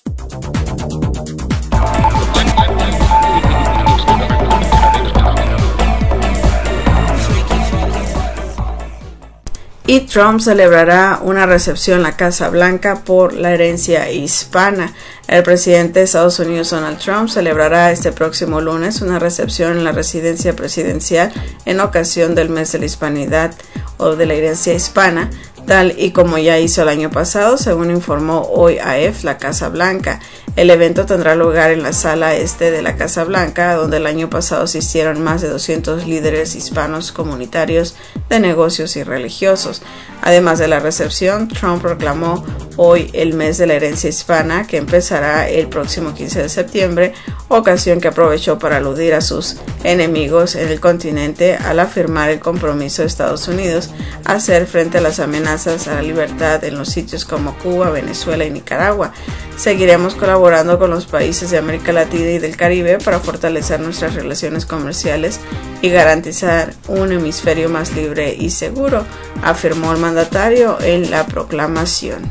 Y Trump celebrará una recepción en la Casa Blanca por la herencia hispana. El presidente de Estados Unidos, Donald Trump, celebrará este próximo lunes una recepción en la residencia presidencial en ocasión del mes de la hispanidad o de la herencia hispana. tal y como ya hizo el año pasado, según informó hoy AF la Casa Blanca. El evento tendrá lugar en la sala este de la Casa Blanca, donde el año pasado asistieron más de 200 líderes hispanos comunitarios de negocios y religiosos. Además de la recepción, Trump proclamó hoy el mes de la herencia hispana, que empezará el próximo 15 de septiembre, ocasión que aprovechó para aludir a sus enemigos en el continente al afirmar el compromiso de Estados Unidos a hacer frente a las amenazas a la libertad en los sitios como Cuba, Venezuela y Nicaragua. Seguiremos colaborando con los países de América Latina y del Caribe para fortalecer nuestras relaciones comerciales y garantizar un hemisferio más libre y seguro, afirmó el mandatario en la proclamación.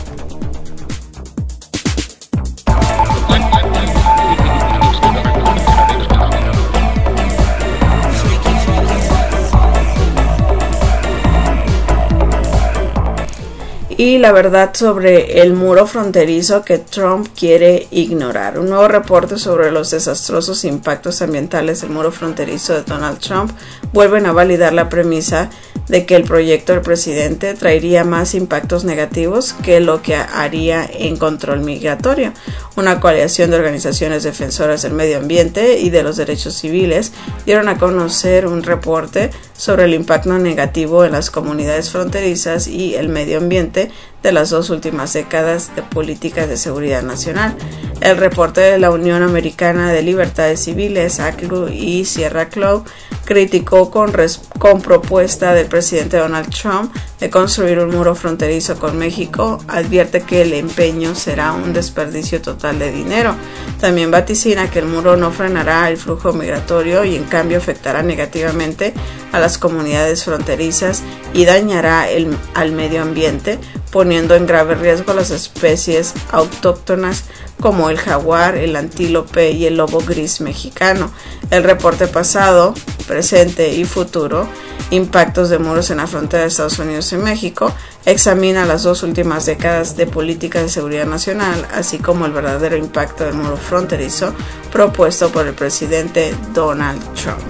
Y la verdad sobre el muro fronterizo que Trump quiere ignorar. Un nuevo reporte sobre los desastrosos impactos ambientales del muro fronterizo de Donald Trump vuelven a validar la premisa de que el proyecto del presidente traería más impactos negativos que lo que haría en control migratorio. Una coalición de organizaciones defensoras del medio ambiente y de los derechos civiles dieron a conocer un reporte sobre el impacto negativo en las comunidades fronterizas y el medio ambiente de las 2 últimas décadas de políticas de seguridad nacional. El reporte de la Unión Americana de Libertades Civiles, ACLU y Sierra Club, criticó con propuesta del presidente Donald Trump de construir un muro fronterizo con México, advierte que el empeño será un desperdicio total de dinero. También vaticina que el muro no frenará el flujo migratorio y en cambio afectará negativamente a las comunidades fronterizas y dañará al medio ambiente, poniendo en grave riesgo las especies autóctonas como el jaguar, el antílope y el lobo gris mexicano. El reporte pasado, presente y futuro, impactos de muros en la frontera de Estados Unidos y México, examina las 2 últimas décadas de políticas de seguridad nacional, así como el verdadero impacto del muro fronterizo propuesto por el presidente Donald Trump.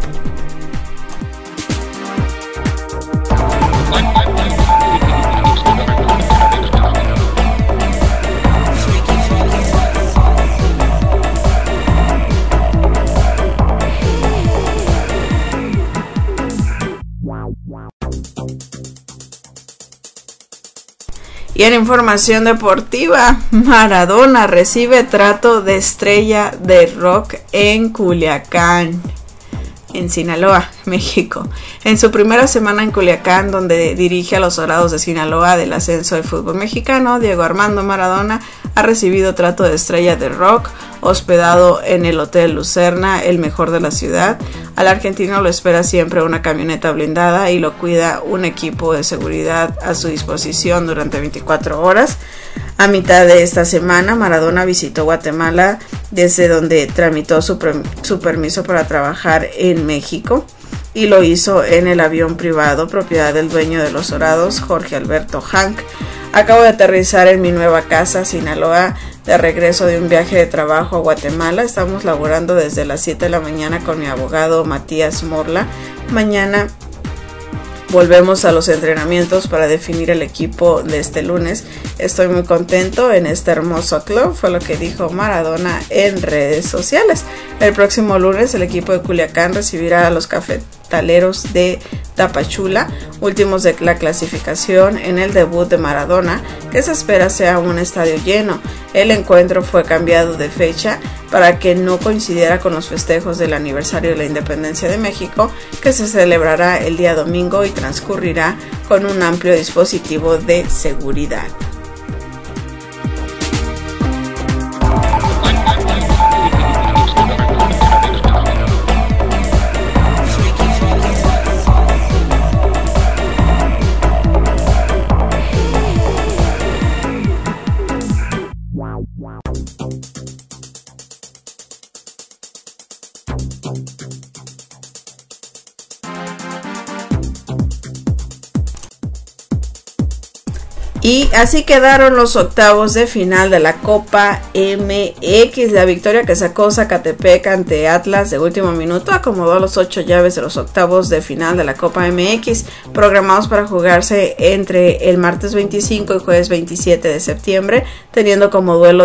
Y en información deportiva, Maradona recibe trato de estrella de rock en Culiacán, en Sinaloa, México. En su primera semana en Culiacán, donde dirige a los Dorados de Sinaloa del ascenso del fútbol mexicano, Diego Armando Maradona ha recibido trato de estrella de rock, hospedado en el Hotel Lucerna, el mejor de la ciudad. Al argentino lo espera siempre una camioneta blindada y lo cuida un equipo de seguridad a su disposición durante 24 horas. A mitad de esta semana, Maradona visitó Guatemala, desde donde tramitó su permiso para trabajar en México, y lo hizo en el avión privado propiedad del dueño de los Dorados, Jorge Alberto Hank. Acabo de aterrizar en mi nueva casa, Sinaloa, de regreso de un viaje de trabajo a Guatemala. Estamos laborando desde las 7 de la mañana con mi abogado Matías Morla. Mañana volvemos a los entrenamientos para definir el equipo de este lunes. Estoy muy contento en este hermoso club, fue lo que dijo Maradona en redes sociales. El próximo lunes el equipo de Culiacán recibirá a los cafetaleros de Tapachula, últimos de la clasificación, en el debut de Maradona, que se espera sea un estadio lleno. El encuentro fue cambiado de fecha para que no coincidiera con los festejos del aniversario de la independencia de México, que se celebrará el día domingo y transcurrirá con un amplio dispositivo de seguridad. Y así quedaron los octavos de final de la Copa MX. La victoria que sacó Zacatepec ante Atlas de último minuto acomodó los 8 llaves de los octavos de final de la Copa MX, programados para jugarse entre el martes 25 y jueves 27 de septiembre, teniendo como duelo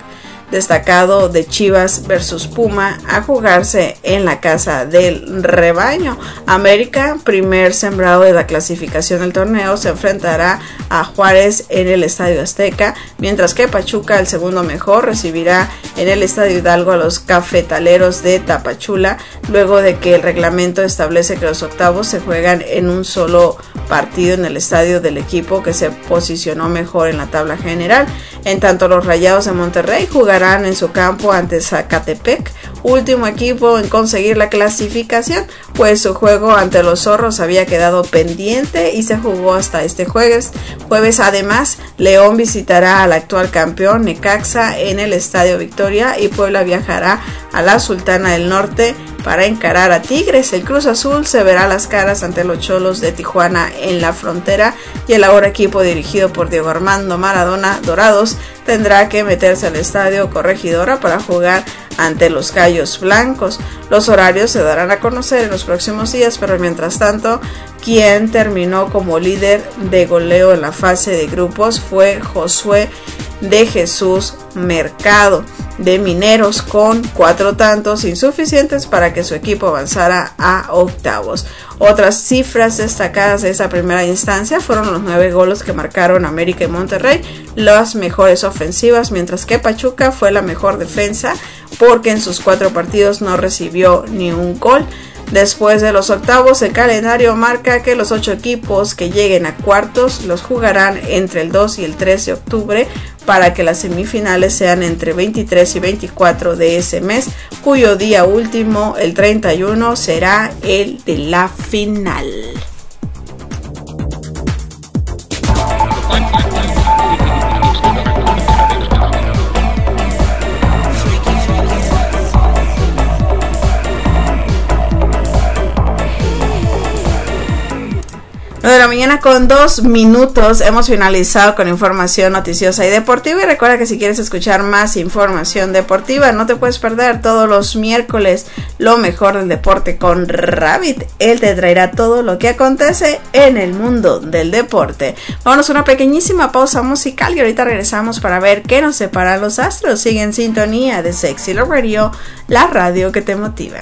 destacado de Chivas versus Puma a jugarse en la casa del rebaño. América, primer sembrado de la clasificación del torneo, se enfrentará a Juárez en el Estadio Azteca, mientras que Pachuca, el segundo mejor, recibirá en el Estadio Hidalgo a los Cafetaleros de Tapachula, luego de que el reglamento establece que los octavos se juegan en un solo partido en el estadio del equipo que se posicionó mejor en la tabla general. En tanto, los Rayados de Monterrey jugarán en su campo ante Zacatepec, último equipo en conseguir la clasificación, pues su juego ante los Zorros había quedado pendiente y se jugó hasta este jueves. Además, León visitará al actual campeón Necaxa en el Estadio Victoria y Puebla viajará a la Sultana del Norte para encarar a Tigres. El Cruz Azul se verá las caras ante los Cholos de Tijuana en la Frontera y el ahora equipo dirigido por Diego Armando Maradona, Dorados, tendrá que meterse al Estadio Corregidora para jugar ante los Gallos Blancos. Los horarios se darán a conocer en los próximos días, pero mientras tanto, quien terminó como líder de goleo en la fase de grupos fue Josué de Jesús Mercado de Mineros, con 4 tantos insuficientes para que su equipo avanzara a octavos. Otras cifras destacadas de esa primera instancia fueron los 9 goles que marcaron América y Monterrey, las mejores ofensivas, mientras que Pachuca fue la mejor defensa porque en sus 4 partidos no recibió ni un gol. Después de los octavos, el calendario marca que los 8 equipos que lleguen a cuartos los jugarán entre el 2 y el 3 de octubre para que las semifinales sean entre 23 y 24 de ese mes, cuyo día último, el 31, será el de la final. De la mañana con 2 minutos, hemos finalizado con información noticiosa y deportiva. Y recuerda que si quieres escuchar más información deportiva, no te puedes perder todos los miércoles lo mejor del deporte con Rabbit. Él te traerá todo lo que acontece en el mundo del deporte. Vámonos a una pequeñísima pausa musical y ahorita regresamos para ver qué nos separa los astros. Sigue en sintonía de Sexy Love Radio, la radio que te motiva.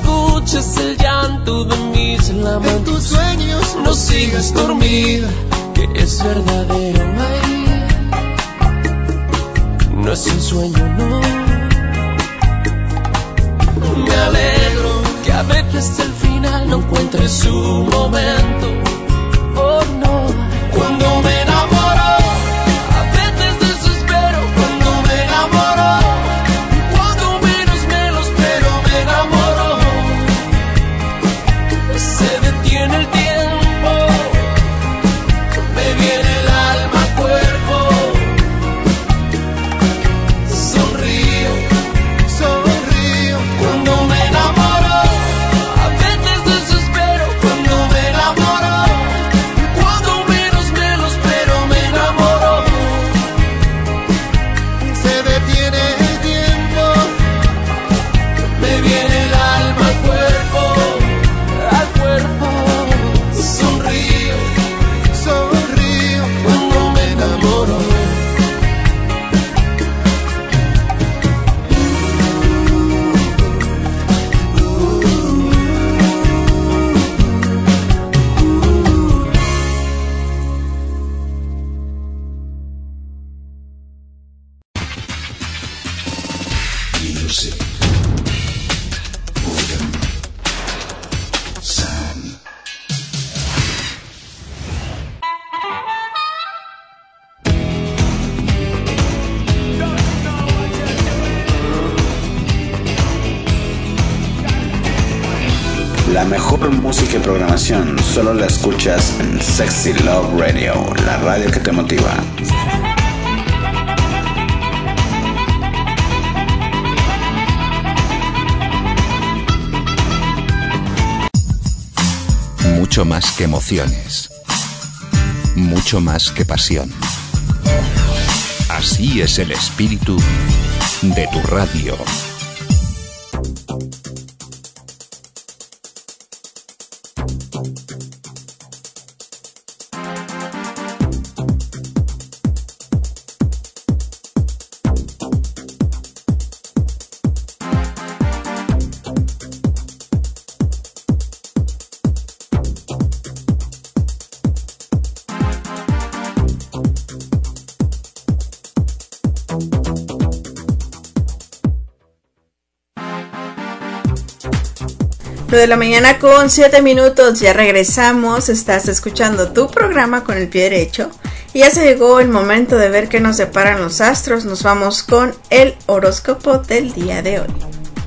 escuches el llanto de mis lamentos. En tus sueños no sigas dormida, que es verdadero. Ay, no es un sueño, no. Me alegro que a veces el final no encuentre su momento. Oh no, cuando me enamoro, a veces desespero. Cuando me enamoro, cuando menos me lo espero, me enamoro. Se detiene el tiempo, me viene el alma al cuerpo. Sonrío, sonrío cuando me enamoro. A veces desespero cuando me enamoro. Cuando menos me lo espero, me enamoro. Se detiene el tiempo, me viene el alma al cuerpo, al cuerpo. Sonrío, sonrío cuando me enamoro. Music. Rhythm. Sound. La mejor música y programación solo la escuchas en Sexy Love Radio, la radio que te motiva. Mucho más que emociones. Mucho más que pasión. Así es el espíritu de tu radio. De la mañana con 7 minutos, ya regresamos. Estás escuchando tu programa Con el Pie Derecho y ya se llegó el momento de ver qué nos deparan los astros. Nos vamos con el horóscopo del día de hoy.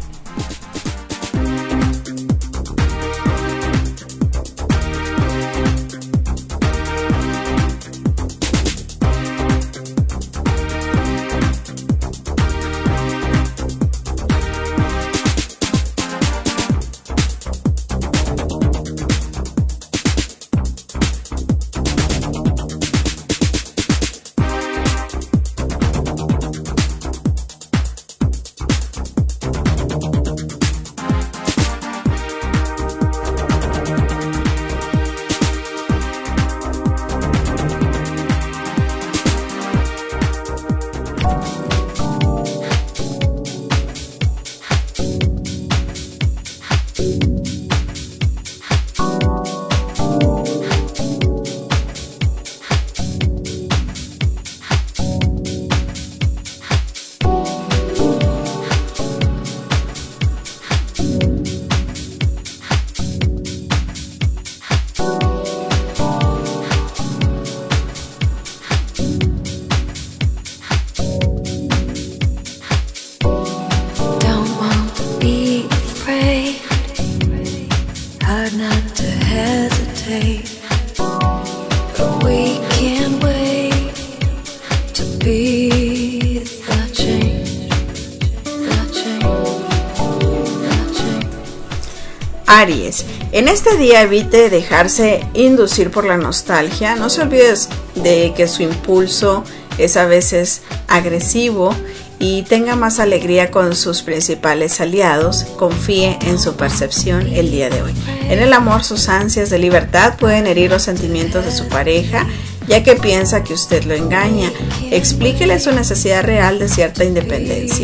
Aries, en este día evite dejarse inducir por la nostalgia. No se olvides de que su impulso es a veces agresivo y tenga más alegría con sus principales aliados. Confíe en su percepción el día de hoy. En el amor, sus ansias de libertad pueden herir los sentimientos de su pareja, ya que piensa que usted lo engaña. Explíquele su necesidad real de cierta independencia.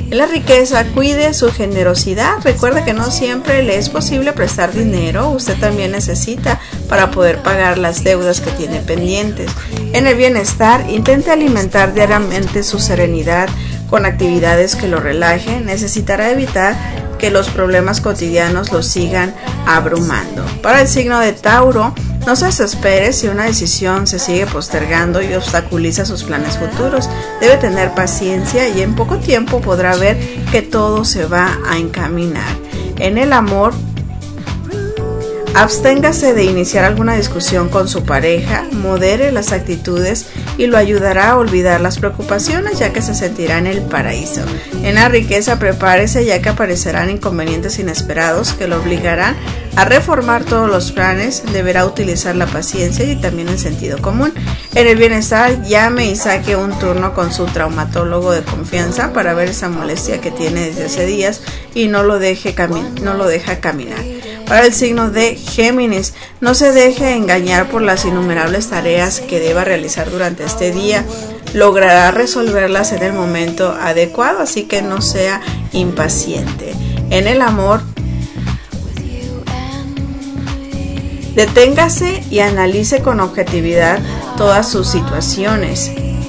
En la riqueza, cuide su generosidad. Recuerde que no siempre le es posible prestar dinero. Usted también necesita para poder pagar las deudas que tiene pendientes. En el bienestar, intente alimentar diariamente su serenidad con actividades que lo relajen. Necesitará evitar que los problemas cotidianos lo sigan abrumando. Para el signo de Tauro, no se desespere si una decisión se sigue postergando y obstaculiza sus planes futuros. Debe tener paciencia y en poco tiempo podrá ver que todo se va a encaminar. En el amor, absténgase de iniciar alguna discusión con su pareja, modere las actitudes y lo ayudará a olvidar las preocupaciones, ya que se sentirá en el paraíso. En la riqueza, prepárese, ya que aparecerán inconvenientes inesperados que lo obligarán a reformar todos los planes. Deberá utilizar la paciencia y también el sentido común. En el bienestar, llame y saque un turno con su traumatólogo de confianza para ver esa molestia que tiene desde hace días y no lo deja caminar. Para el signo de Géminis, no se deje engañar por las innumerables tareas que deba realizar durante este día. Logrará resolverlas en el momento adecuado, así que no sea impaciente. En el amor, deténgase y analice con objetividad todas sus situaciones.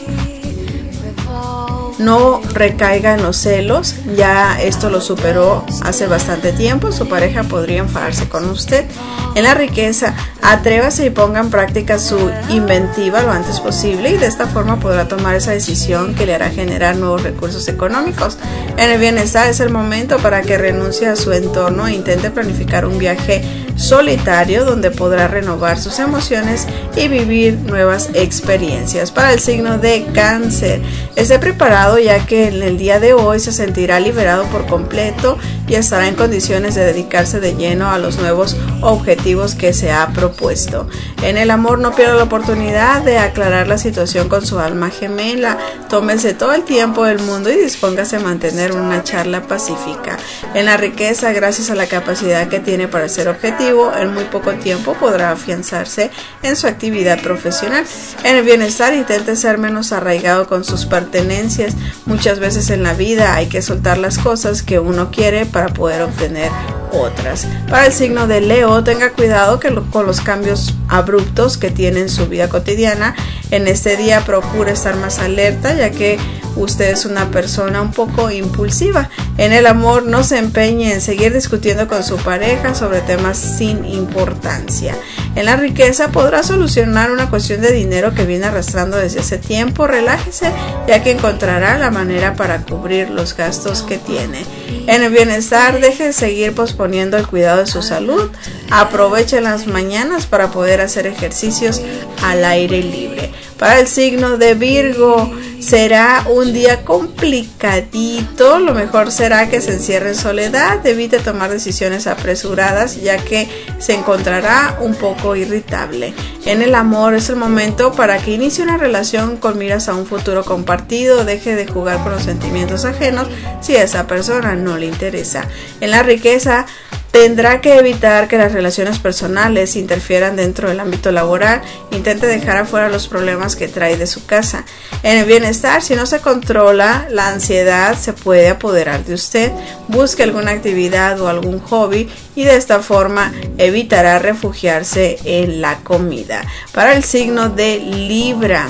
No recaiga en los celos, ya esto lo superó hace bastante tiempo. Su pareja podría enfadarse con usted. En la riqueza, atrévase y ponga en práctica su inventiva lo antes posible y de esta forma podrá tomar esa decisión que le hará generar nuevos recursos económicos. En el bienestar, es el momento para que renuncie a su entorno e intente planificar un viaje solitario donde podrá renovar sus emociones y vivir nuevas experiencias. Para el signo de Cáncer, esté preparado, ya que en el día de hoy se sentirá liberado por completo y estará en condiciones de dedicarse de lleno a los nuevos objetivos que se ha propuesto. En el amor, no pierda la oportunidad de aclarar la situación con su alma gemela. Tómese todo el tiempo del mundo y dispóngase a mantener una charla pacífica. En la riqueza, gracias a la capacidad que tiene para ser objetivo, en muy poco tiempo podrá afianzarse en su actividad profesional. En el bienestar, intente ser menos arraigado con sus pertenencias. Muchas veces en la vida hay que soltar las cosas que uno quiere para poder obtener otras. Para el signo de Leo, tenga cuidado con los cambios abruptos que tiene en su vida cotidiana. En este día procure estar más alerta, ya que usted es una persona un poco impulsiva. En el amor, no se empeñe en seguir discutiendo con su pareja sobre temas sin importancia. En la riqueza, podrá solucionar una cuestión de dinero que viene arrastrando desde hace tiempo. Relájese, ya que encontrará la manera para cubrir los gastos que tiene. En el bienestar, deje de seguir posponiendo el cuidado de su salud. Aproveche las mañanas para poder hacer ejercicios al aire libre. Para el signo de Virgo, será un día complicadito. Lo mejor será que se encierre en soledad. Evite tomar decisiones apresuradas, ya que se encontrará un poco irritable. En el amor, es el momento para que inicie una relación con miras a un futuro compartido. Deje de jugar con los sentimientos ajenos si a esa persona no le interesa. En la riqueza, tendrá que evitar que las relaciones personales interfieran dentro del ámbito laboral. Intente dejar afuera los problemas que trae de su casa. En el bienestar, si no se controla, la ansiedad se puede apoderar de usted. Busque alguna actividad o algún hobby y de esta forma evitará refugiarse en la comida. Para el signo de Libra,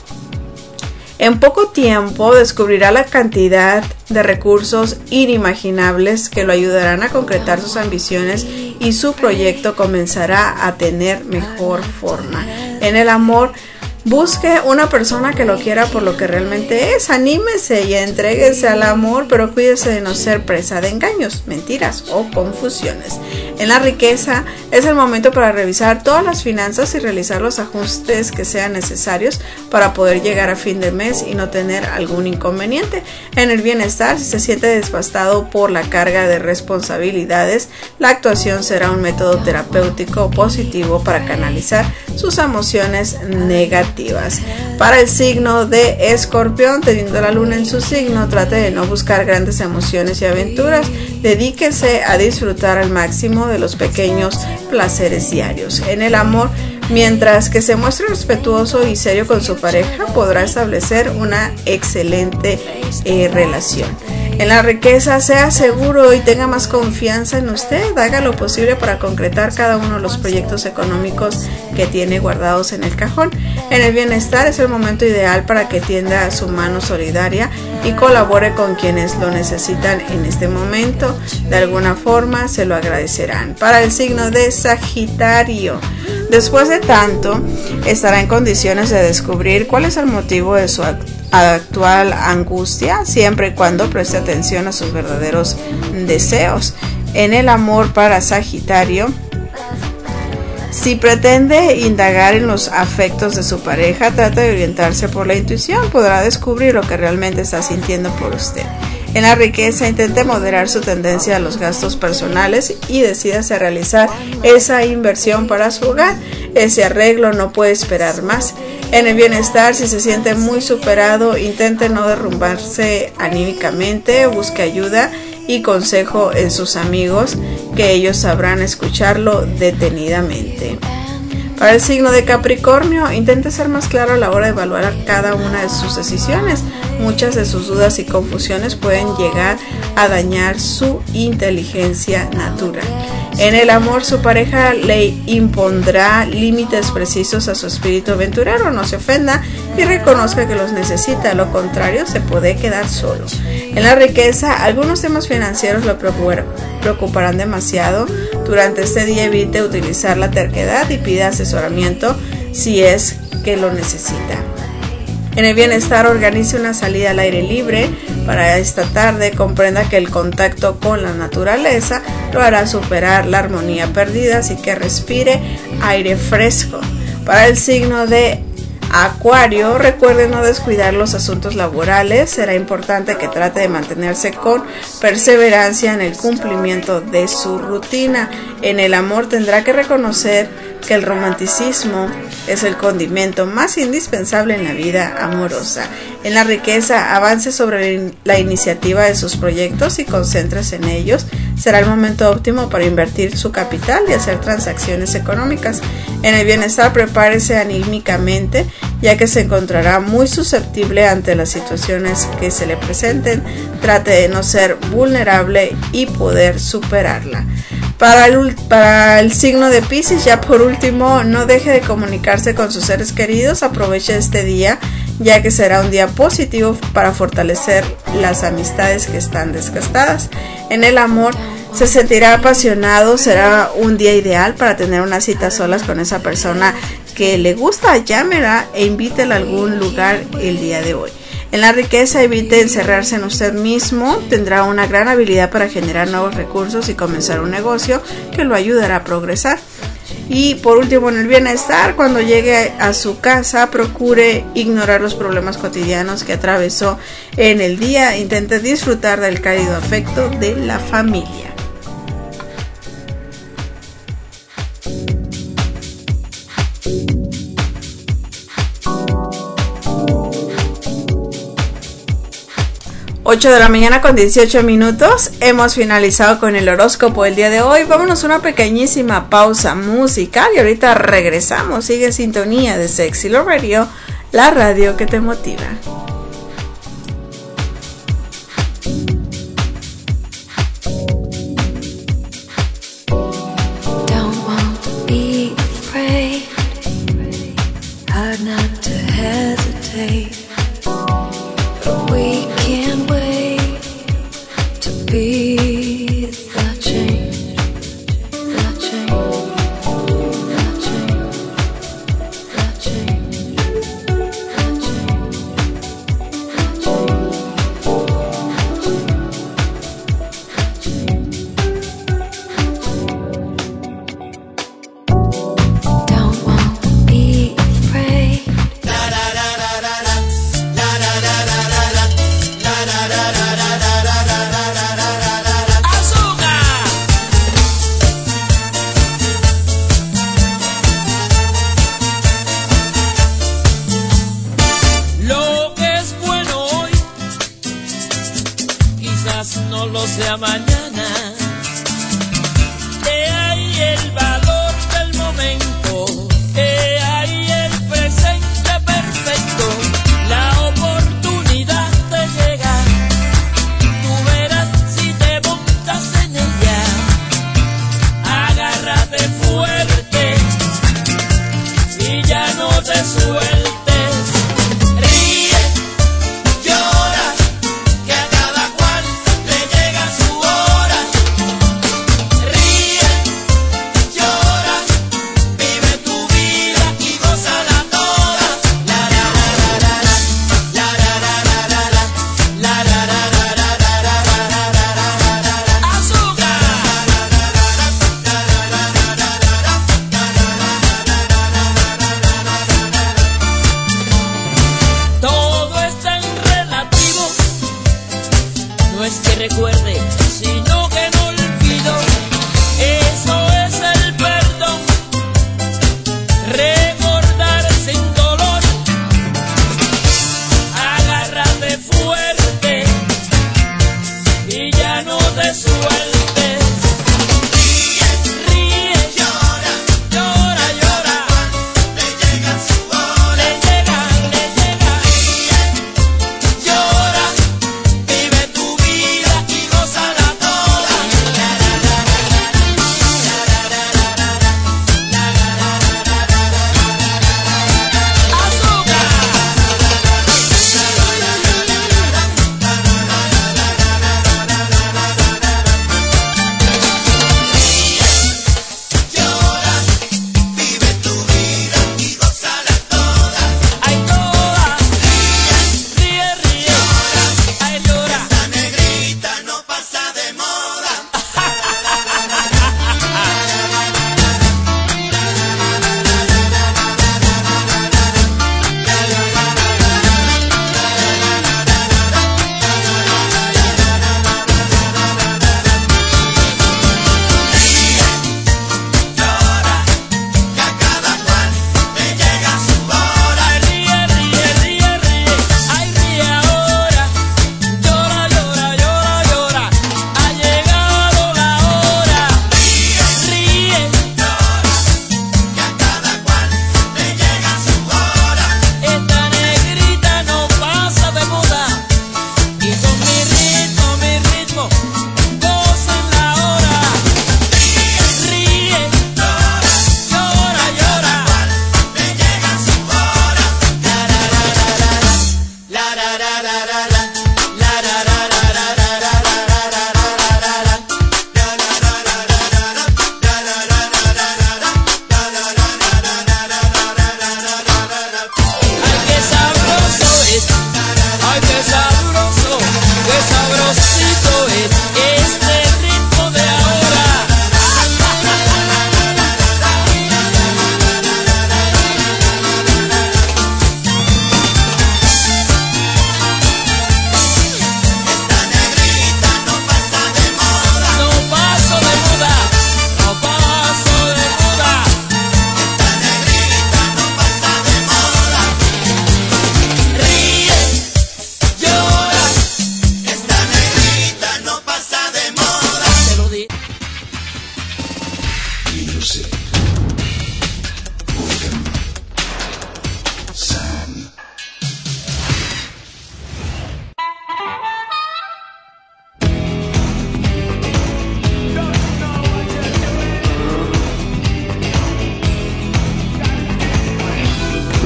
en poco tiempo descubrirá la cantidad de recursos inimaginables que lo ayudarán a concretar sus ambiciones y su proyecto comenzará a tener mejor forma. En el amor, busque una persona que lo quiera por lo que realmente es. Anímese y entréguese al amor, pero cuídese de no ser presa de engaños, mentiras o confusiones. En la riqueza, es el momento para revisar todas las finanzas y realizar los ajustes que sean necesarios para poder llegar a fin de mes y no tener algún inconveniente. En el bienestar, si se siente devastado por la carga de responsabilidades, la actuación será un método terapéutico positivo para canalizar sus emociones negativas. Para el signo de Escorpión, teniendo la luna en su signo, trate de no buscar grandes emociones y aventuras. Dedíquese a disfrutar al máximo de los pequeños placeres diarios. En el amor, mientras que se muestre respetuoso y serio con su pareja, podrá establecer una excelente relación. En la riqueza, sea seguro y tenga más confianza en usted. Haga lo posible para concretar cada uno de los proyectos económicos que tiene guardados en el cajón. En el bienestar, es el momento ideal para que tienda su mano solidaria y colabore con quienes lo necesitan en este momento. De alguna forma se lo agradecerán. Para el signo de Sagitario, después de tanto, estará en condiciones de descubrir cuál es el motivo de su actual angustia, siempre y cuando preste atención a sus verdaderos deseos. En el amor, para Sagitario, si pretende indagar en los afectos de su pareja, trata de orientarse por la intuición. Podrá descubrir lo que realmente está sintiendo por usted. En la riqueza, intente moderar su tendencia a los gastos personales y decídase a realizar esa inversión para su hogar. Ese arreglo no puede esperar más. En el bienestar, si se siente muy superado, intente no derrumbarse anímicamente, busque ayuda y consejo en sus amigos, que ellos sabrán escucharlo detenidamente. Para el signo de Capricornio, intente ser más claro a la hora de evaluar cada una de sus decisiones. Muchas de sus dudas y confusiones pueden llegar a dañar su inteligencia natural. En el amor, su pareja le impondrá límites precisos a su espíritu aventurero. No se ofenda y reconozca que los necesita, lo contrario se puede quedar solo. En la riqueza, algunos temas financieros lo preocuparán demasiado. Durante este día evite utilizar la terquedad y pida asesoramiento si es que lo necesita. En el bienestar, organice una salida al aire libre para esta tarde. Comprenda que el contacto con la naturaleza lo hará superar la armonía perdida, así que respire aire fresco. Para el signo de Acuario, recuerde no descuidar los asuntos laborales. Será importante que trate de mantenerse con perseverancia en el cumplimiento de su rutina. En el amor, tendrá que reconocer que el romanticismo es el condimento más indispensable en la vida amorosa. En la riqueza, avance sobre la iniciativa de sus proyectos y concéntrese en ellos. Será el momento óptimo para invertir su capital y hacer transacciones económicas. En el bienestar, prepárese anímicamente, ya que se encontrará muy susceptible ante las situaciones que se le presenten. Trate de no ser vulnerable y poder superarla. Para el signo de Piscis, ya por último, no deje de comunicarse con sus seres queridos. Aproveche este día, ya que será un día positivo para fortalecer las amistades que están desgastadas. En el amor, se sentirá apasionado. Será un día ideal para tener una cita solas con esa persona que le gusta. Llámela e invítela a algún lugar el día de hoy. En la riqueza, evite encerrarse en usted mismo. Tendrá una gran habilidad para generar nuevos recursos y comenzar un negocio que lo ayudará a progresar. Y por último, en el bienestar, cuando llegue a su casa, procure ignorar los problemas cotidianos que atravesó en el día. Intente disfrutar del cálido afecto de la familia. De la mañana con 18 minutos. Hemos finalizado con el horóscopo del día de hoy. Vámonos a una pequeñísima pausa musical y ahorita regresamos. Sigue en sintonía de Sexy Love Radio, la radio que te motiva. Don't want to be afraid. Hard not to hesitate. But we can't wait to be the change, the change, the change, the change, the change. Don't want to be afraid. No lo sea mañana. He ahí el valor del momento, he ahí el presente perfecto, la oportunidad de llegar. Tuve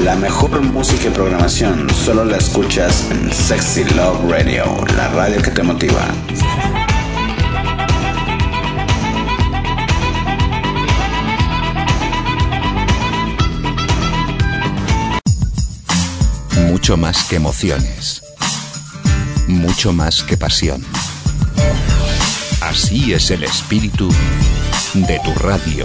La mejor música y programación solo la escuchas en Sexy Love Radio, la radio que te motiva. Mucho más que emociones. Mucho más que pasión. Así es el espíritu de tu radio.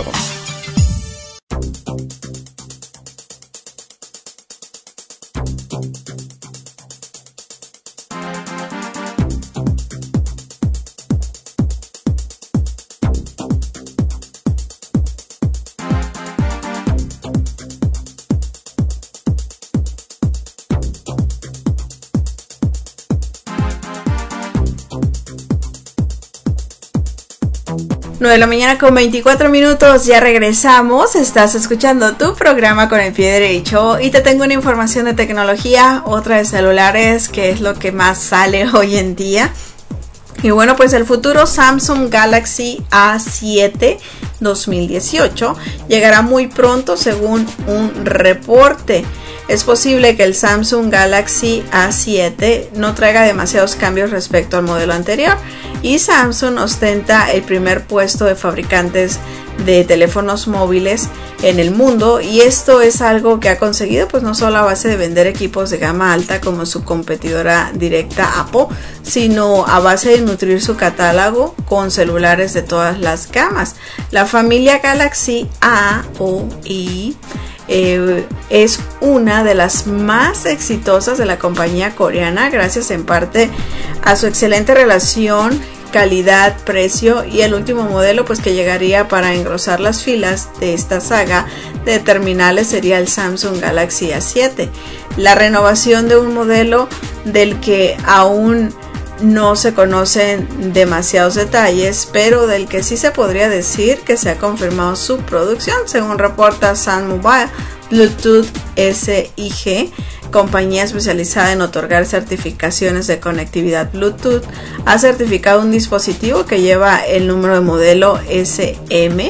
De la mañana con 24 minutos, ya regresamos. Estás escuchando tu programa con el pie derecho y te tengo una información de tecnología, otra de celulares, que es lo que más sale hoy en día. Y bueno, pues el futuro Samsung Galaxy A7 2018 llegará muy pronto, según un reporte. Es posible que el Samsung Galaxy A7 no traiga demasiados cambios respecto al modelo anterior, y Samsung ostenta el primer puesto de fabricantes de teléfonos móviles en el mundo, y esto es algo que ha conseguido pues no solo a base de vender equipos de gama alta como su competidora directa Apple, sino a base de nutrir su catálogo con celulares de todas las gamas. La familia Galaxy A o I es una de las más exitosas de la compañía coreana, gracias en parte a su excelente relación calidad-precio, y el último modelo pues que llegaría para engrosar las filas de esta saga de terminales sería el Samsung Galaxy A7, la renovación de un modelo del que aún no se conocen demasiados detalles, pero del que sí se podría decir que se ha confirmado su producción, según reporta Sun Mobile. Bluetooth SIG, compañía especializada en otorgar certificaciones de conectividad Bluetooth, ha certificado un dispositivo que lleva el número de modelo SM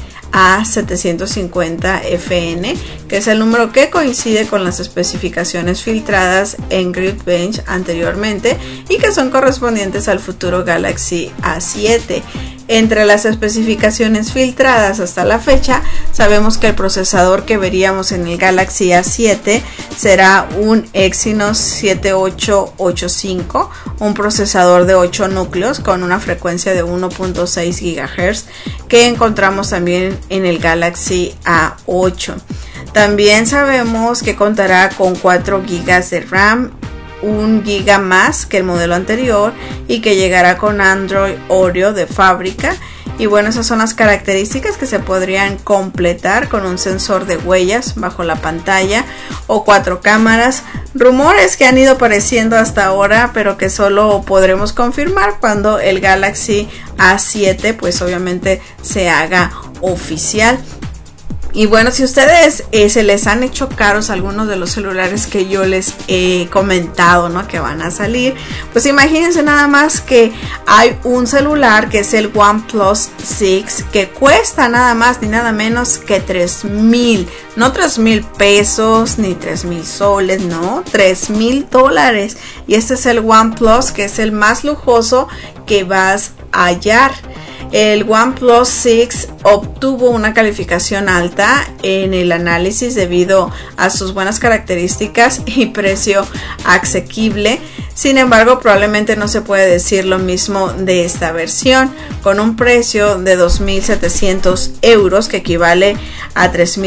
A750FN, que es el número que coincide con las especificaciones filtradas en Geekbench anteriormente y que son correspondientes al futuro Galaxy A7. Entre las especificaciones filtradas hasta la fecha, sabemos que el procesador que veríamos en el Galaxy A7 será un Exynos 7885, un procesador de 8 núcleos con una frecuencia de 1.6 GHz que encontramos también en el Galaxy A8. También sabemos que contará con 4 GB de RAM, 1 GB más que el modelo anterior, y que llegará con Android Oreo de fábrica. Y bueno, esas son las características que se podrían completar con un sensor de huellas bajo la pantalla o 4 cámaras. Rumores que han ido apareciendo hasta ahora, pero que solo podremos confirmar cuando el Galaxy A7 pues obviamente se haga oficial. Y bueno, si ustedes se les han hecho caros algunos de los celulares que yo les he comentado, ¿no?, que van a salir, pues imagínense nada más que hay un celular que es el OnePlus 6 que cuesta nada más ni nada menos que 3,000, no 3,000 pesos ni 3,000 soles, no, $3,000. Y este es el OnePlus, que es el más lujoso que vas a hallar. El OnePlus 6 obtuvo una calificación alta en el análisis debido a sus buenas características y precio asequible. Sin embargo, probablemente no se puede decir lo mismo de esta versión, con un precio de 2.700 euros, que equivale a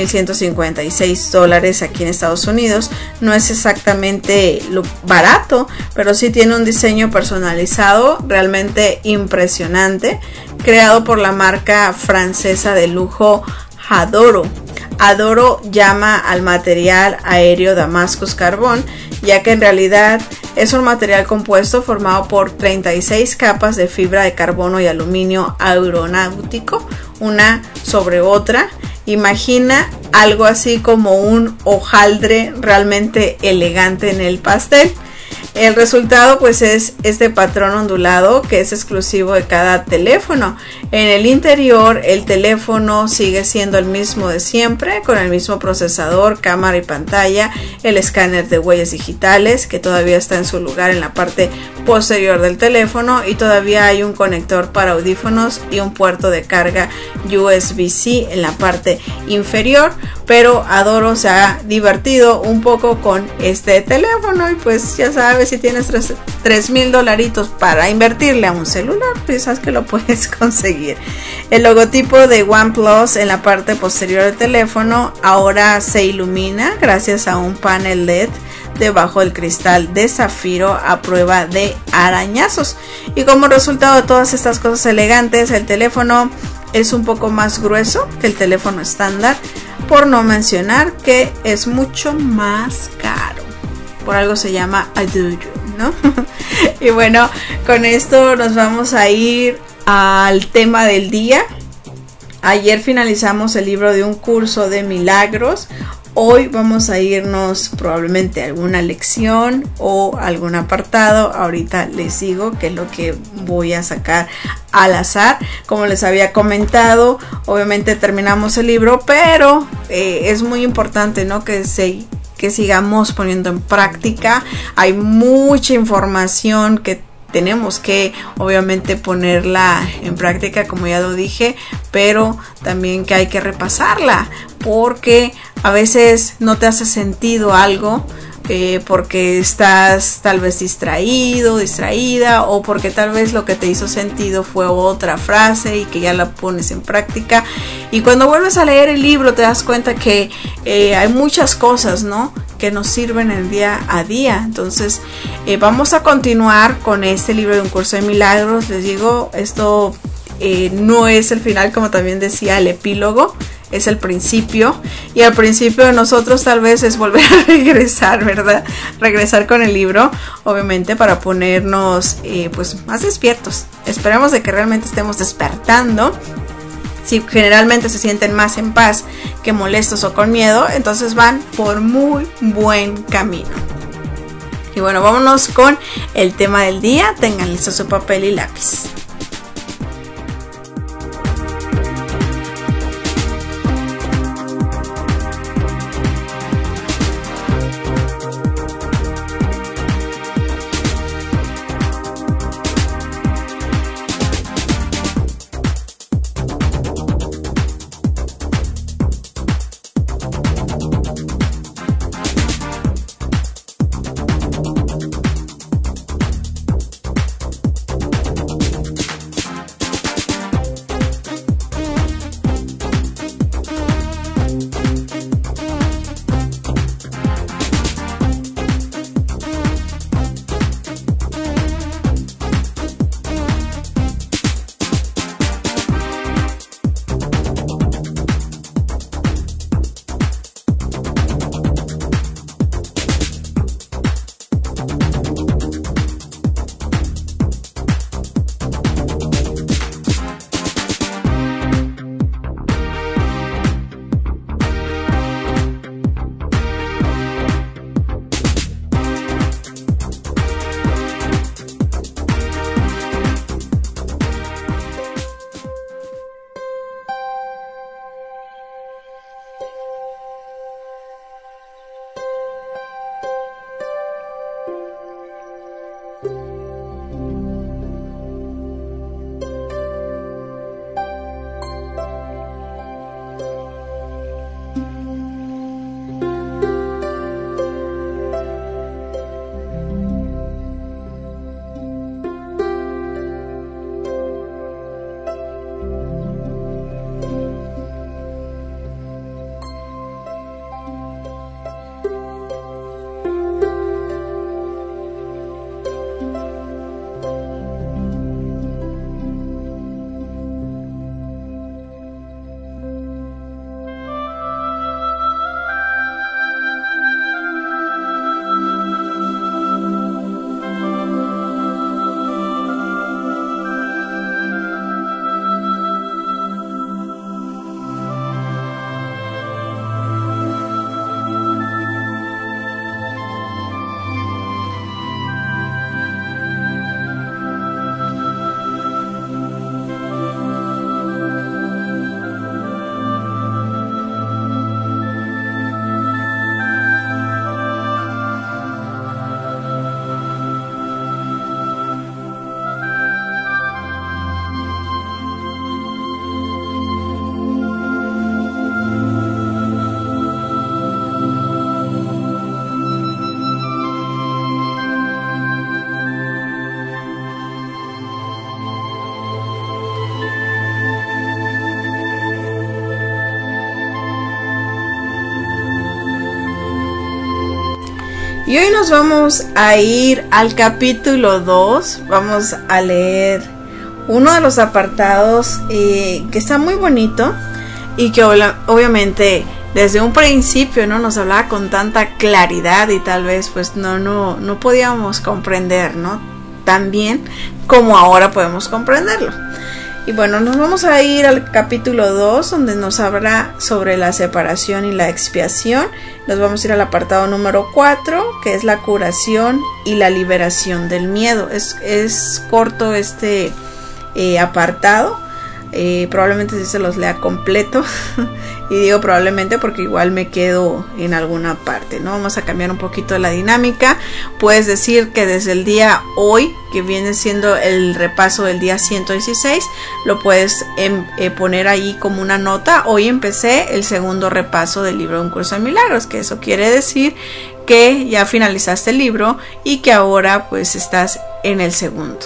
$3.156 aquí en Estados Unidos. No es exactamente lo barato, pero sí tiene un diseño personalizado realmente impresionante, creado por la marca francesa de lujo Adoro. Adoro llama al material aéreo Damascus Carbon, ya que en realidad es un material compuesto formado por 36 capas de fibra de carbono y aluminio aeronáutico, una sobre otra. Imagina algo así como un hojaldre realmente elegante en el pastel. El resultado pues es este patrón ondulado que es exclusivo de cada teléfono. En el interior el teléfono sigue siendo el mismo de siempre, con el mismo procesador, cámara y pantalla, el escáner de huellas digitales que todavía está en su lugar en la parte posterior del teléfono, y todavía hay un conector para audífonos y un puerto de carga USB-C en la parte inferior. Pero Adoro se ha divertido un poco con este teléfono, y pues ya sabes, si tienes $3,000 para invertirle a un celular, pues sabes que lo puedes conseguir. El logotipo de OnePlus en la parte posterior del teléfono ahora se ilumina gracias a un panel LED debajo del cristal de zafiro a prueba de arañazos. Y como resultado de todas estas cosas elegantes, el teléfono es un poco más grueso que el teléfono estándar, por no mencionar que es mucho más caro. Por algo se llama Adoro, ¿no? Y bueno, con esto nos vamos a ir al tema del día. Ayer finalizamos el libro de un curso de milagros. Hoy vamos a irnos probablemente a alguna lección o algún apartado. Ahorita les digo qué es lo que voy a sacar al azar. Como les había comentado, obviamente terminamos el libro, pero es muy importante, ¿no?, que sigamos poniendo en práctica. Hay mucha información que tenemos que obviamente ponerla en práctica, como ya lo dije, pero también que hay que repasarla, porque a veces no te hace sentido algo, porque estás tal vez distraído, distraída, o porque tal vez lo que te hizo sentido fue otra frase y que ya la pones en práctica, y cuando vuelves a leer el libro te das cuenta que hay muchas cosas, ¿no?, que nos sirven el día a día. Entonces vamos a continuar con este libro de un curso de milagros. Les digo, esto no es el final, como también decía, el epílogo es el principio, y al principio de nosotros tal vez es volver a regresar, ¿verdad? Regresar con el libro, obviamente, para ponernos pues más despiertos. Esperemos de que realmente estemos despertando. Si generalmente se sienten más en paz que molestos o con miedo, entonces van por muy buen camino. Y bueno, vámonos con el tema del día. Tengan listo su papel y lápiz. Y hoy nos vamos a ir al capítulo 2. Vamos a leer uno de los apartados que está muy bonito y que obviamente desde un principio no nos hablaba con tanta claridad y tal vez pues no podíamos comprender, ¿no? Tan bien como ahora podemos comprenderlo. Y bueno, nos vamos a ir al capítulo 2, donde nos habla sobre la separación y la expiación. Nos vamos a ir al apartado número 4, que es la curación y la liberación del miedo. Es corto este apartado. Probablemente sí se los lea completo. Y digo probablemente porque igual me quedo en alguna parte, ¿no? Vamos a cambiar un poquito la dinámica. Puedes decir que desde el día hoy, que viene siendo el repaso del día 116, lo puedes poner ahí como una nota. Hoy empecé el segundo repaso del libro Un Curso de Milagros, que eso quiere decir que ya finalizaste el libro y que ahora pues estás en el segundo.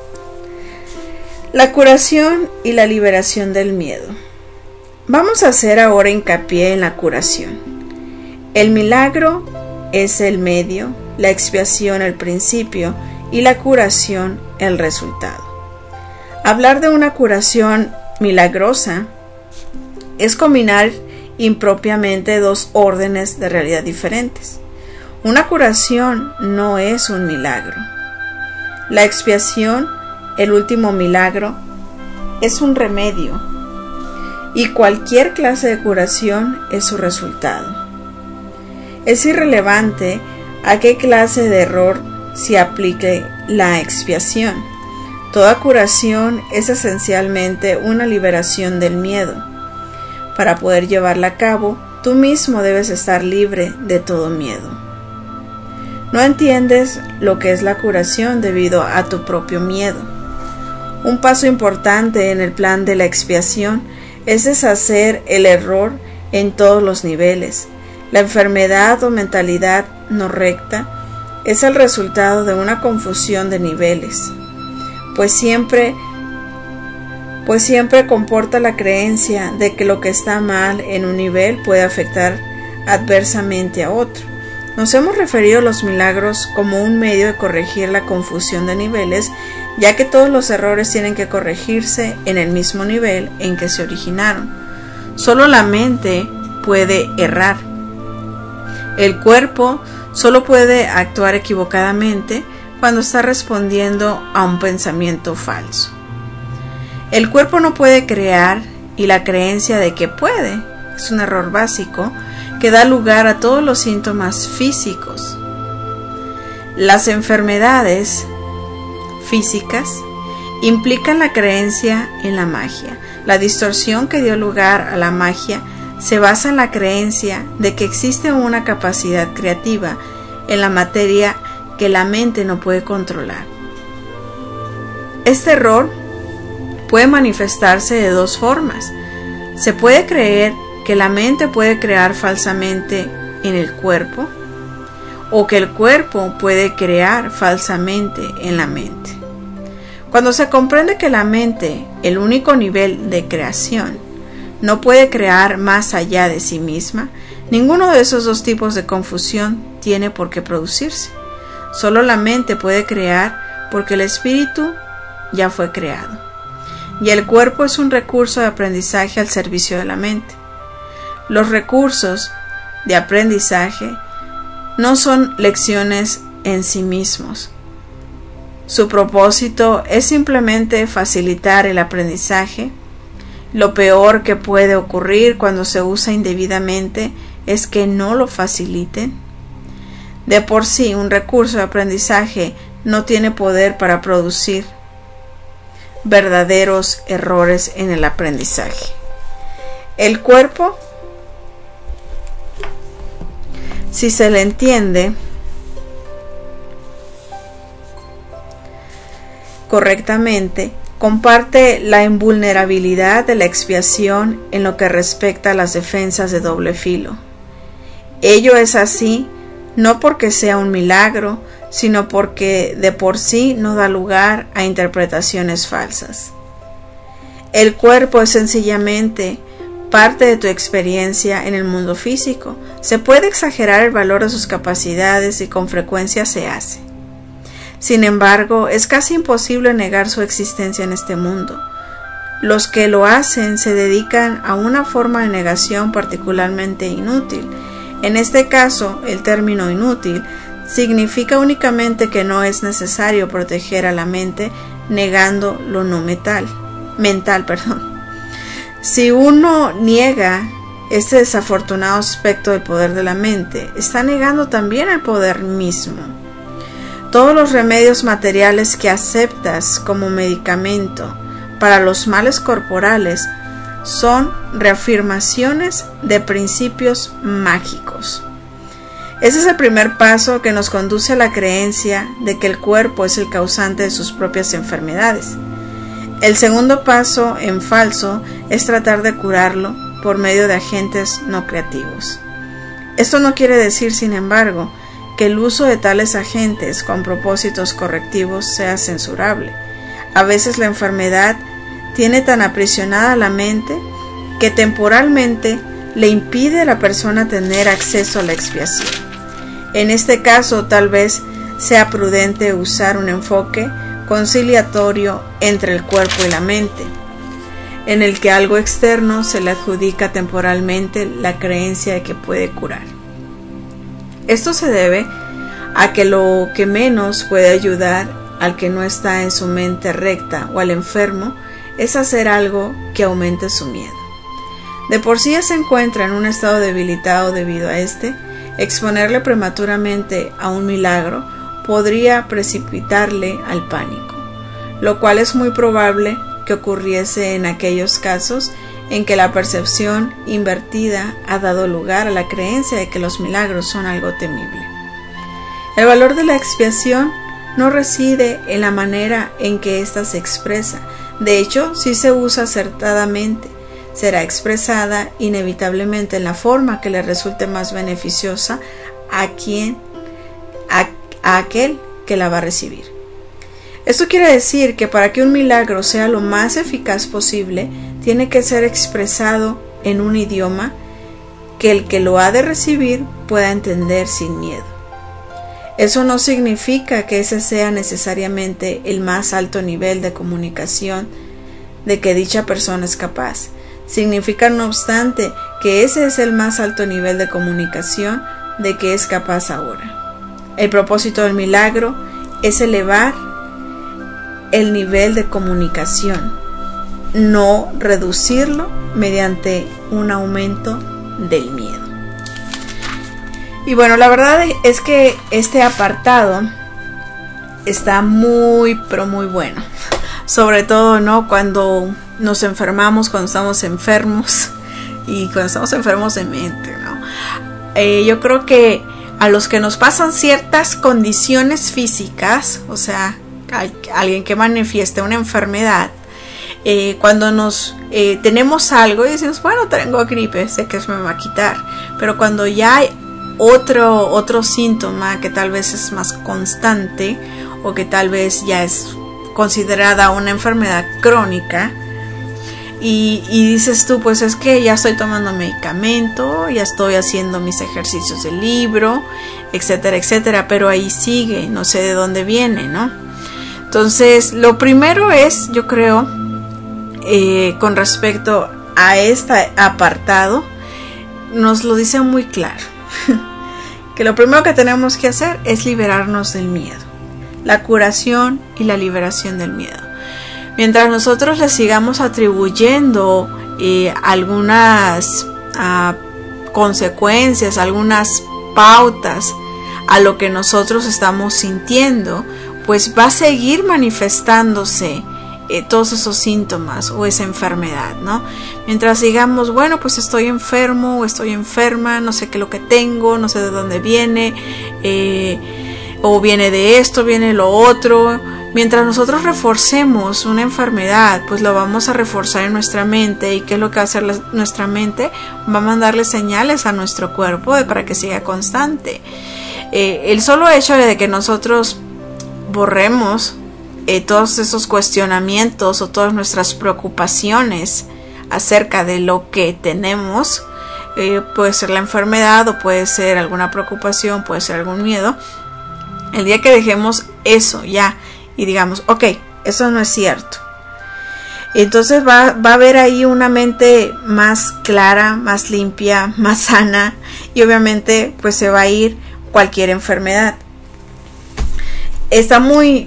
La curación y la liberación del miedo. Vamos a hacer ahora hincapié en la curación. El milagro es el medio, la expiación el principio y la curación el resultado. Hablar de una curación milagrosa es combinar impropiamente dos órdenes de realidad diferentes. Una curación no es un milagro. La expiación, el último milagro, es un remedio. Y cualquier clase de curación es su resultado. Es irrelevante a qué clase de error se aplique la expiación. Toda curación es esencialmente una liberación del miedo. Para poder llevarla a cabo, tú mismo debes estar libre de todo miedo. No entiendes lo que es la curación debido a tu propio miedo. Un paso importante en el plan de la expiación es deshacer el error en todos los niveles. La enfermedad o mentalidad no recta es el resultado de una confusión de niveles, pues siempre comporta la creencia de que lo que está mal en un nivel puede afectar adversamente a otro. Nos hemos referido a los milagros como un medio de corregir la confusión de niveles, ya que todos los errores tienen que corregirse en el mismo nivel en que se originaron. Solo la mente puede errar. El cuerpo solo puede actuar equivocadamente cuando está respondiendo a un pensamiento falso. El cuerpo no puede crear y la creencia de que puede es un error básico que da lugar a todos los síntomas físicos. Las enfermedades físicas implican la creencia en la magia. La distorsión que dio lugar a la magia se basa en la creencia de que existe una capacidad creativa en la materia que la mente no puede controlar. Este error puede manifestarse de dos formas. Se puede creer que la mente puede crear falsamente en el cuerpo, o que el cuerpo puede crear falsamente en la mente. Cuando se comprende que la mente, el único nivel de creación, no puede crear más allá de sí misma, ninguno de esos dos tipos de confusión tiene por qué producirse. Solo la mente puede crear porque el espíritu ya fue creado, y el cuerpo es un recurso de aprendizaje al servicio de la mente. Los recursos de aprendizaje no son lecciones en sí mismos. Su propósito es simplemente facilitar el aprendizaje. Lo peor que puede ocurrir cuando se usa indebidamente es que no lo faciliten. De por sí, un recurso de aprendizaje no tiene poder para producir verdaderos errores en el aprendizaje. El cuerpo, si se le entiende correctamente, comparte la invulnerabilidad de la expiación en lo que respecta a las defensas de doble filo. Ello es así no porque sea un milagro, sino porque de por sí no da lugar a interpretaciones falsas. El cuerpo es sencillamente parte de tu experiencia en el mundo físico. Se puede exagerar el valor de sus capacidades y con frecuencia se hace. Sin embargo, es casi imposible negar su existencia en este mundo. Los que lo hacen se dedican a una forma de negación particularmente inútil. En este caso, el término inútil significa únicamente que no es necesario proteger a la mente negando lo no mental. Si uno niega este desafortunado aspecto del poder de la mente, está negando también el poder mismo. Todos los remedios materiales que aceptas como medicamento para los males corporales son reafirmaciones de principios mágicos. Ese es el primer paso que nos conduce a la creencia de que el cuerpo es el causante de sus propias enfermedades. El segundo paso, en falso, es tratar de curarlo por medio de agentes no creativos. Esto no quiere decir, sin embargo, que el uso de tales agentes con propósitos correctivos sea censurable. A veces la enfermedad tiene tan aprisionada la mente que temporalmente le impide a la persona tener acceso a la expiación. En este caso, tal vez sea prudente usar un enfoque conciliatorio entre el cuerpo y la mente, en el que algo externo se le adjudica temporalmente la creencia de que puede curar. Esto se debe a que lo que menos puede ayudar al que no está en su mente recta o al enfermo es hacer algo que aumente su miedo. De por sí ya se encuentra en un estado debilitado debido a exponerle prematuramente a un milagro podría precipitarle al pánico, lo cual es muy probable que ocurriese en aquellos casos en que la percepción invertida ha dado lugar a la creencia de que los milagros son algo temible. El valor de la expiación no reside en la manera en que ésta se expresa. De hecho, si se usa acertadamente, será expresada inevitablemente en la forma que le resulte más beneficiosa a aquel que la va a recibir. Esto quiere decir que para que un milagro sea lo más eficaz posible, tiene que ser expresado en un idioma que el que lo ha de recibir pueda entender sin miedo. Eso no significa que ese sea necesariamente el más alto nivel de comunicación de que dicha persona es capaz. Significa, no obstante, que ese es el más alto nivel de comunicación de que es capaz ahora. El propósito del milagro es elevar el nivel de comunicación, no reducirlo mediante un aumento del miedo. Y bueno, la verdad es que este apartado está muy, pero muy bueno. Sobre todo, ¿no?, cuando nos enfermamos, cuando estamos enfermos y cuando estamos enfermos de mente, ¿no? Yo creo que a los que nos pasan ciertas condiciones físicas, o sea, alguien que manifieste una enfermedad, cuando nos tenemos algo y decimos, bueno, tengo gripe, sé que eso me va a quitar, pero cuando ya hay otro síntoma que tal vez es más constante o que tal vez ya es considerada una enfermedad crónica y dices tú, pues es que ya estoy tomando medicamento, ya estoy haciendo mis ejercicios del libro, etcétera, etcétera, pero ahí sigue, no sé de dónde viene, ¿no? Entonces, lo primero es, yo creo, con respecto a este apartado, nos lo dice muy claro, que lo primero que tenemos que hacer es liberarnos del miedo, la curación y la liberación del miedo. Mientras nosotros le sigamos atribuyendo algunas consecuencias, algunas pautas a lo que nosotros estamos sintiendo, pues va a seguir manifestándose todos esos síntomas o esa enfermedad, ¿no? Mientras digamos, bueno, pues estoy enfermo o estoy enferma, no sé qué es lo que tengo, no sé de dónde viene, o viene de esto, viene lo otro. Mientras nosotros reforcemos una enfermedad, pues lo vamos a reforzar en nuestra mente. ¿Y qué es lo que va a hacer nuestra mente? Va a mandarle señales a nuestro cuerpo para que siga constante. El solo hecho de que nosotros borremos todos esos cuestionamientos o todas nuestras preocupaciones acerca de lo que tenemos, puede ser la enfermedad o puede ser alguna preocupación, puede ser algún miedo. El día que dejemos eso ya y digamos, ok, eso no es cierto, entonces va a haber ahí una mente más clara, más limpia, más sana, y obviamente pues se va a ir cualquier enfermedad. Está muy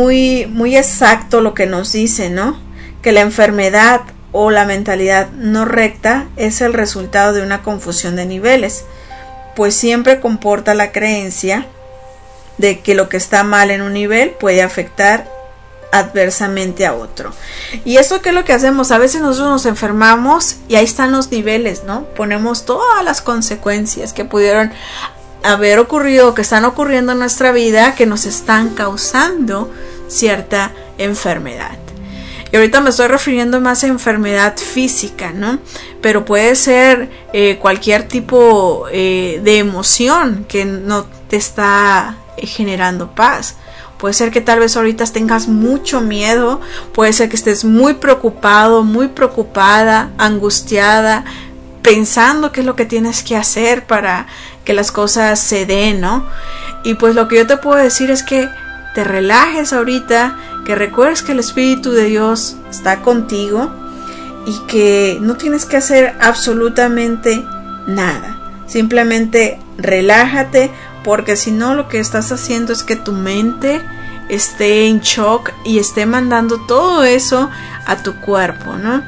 exacto lo que nos dice, ¿no? Que la enfermedad o la mentalidad no recta es el resultado de una confusión de niveles, pues siempre comporta la creencia de que lo que está mal en un nivel puede afectar adversamente a otro. Y eso, ¿qué es lo que hacemos? A veces nosotros nos enfermamos y ahí están los niveles, ¿no? Ponemos todas las consecuencias que pudieron haber ocurrido, que están ocurriendo en nuestra vida, que nos están causando cierta enfermedad. Y ahorita me estoy refiriendo más a enfermedad física, ¿no? Pero puede ser cualquier tipo de emoción que no te está generando paz. Puede ser que tal vez ahorita tengas mucho miedo, puede ser que estés muy preocupado, muy preocupada, angustiada, pensando qué es lo que tienes que hacer para que las cosas se den, ¿no? Y pues lo que yo te puedo decir es que te relajes ahorita, que recuerdes que el Espíritu de Dios está contigo y que no tienes que hacer absolutamente nada. Simplemente relájate, porque si no, lo que estás haciendo es que tu mente esté en shock y esté mandando todo eso a tu cuerpo, ¿no?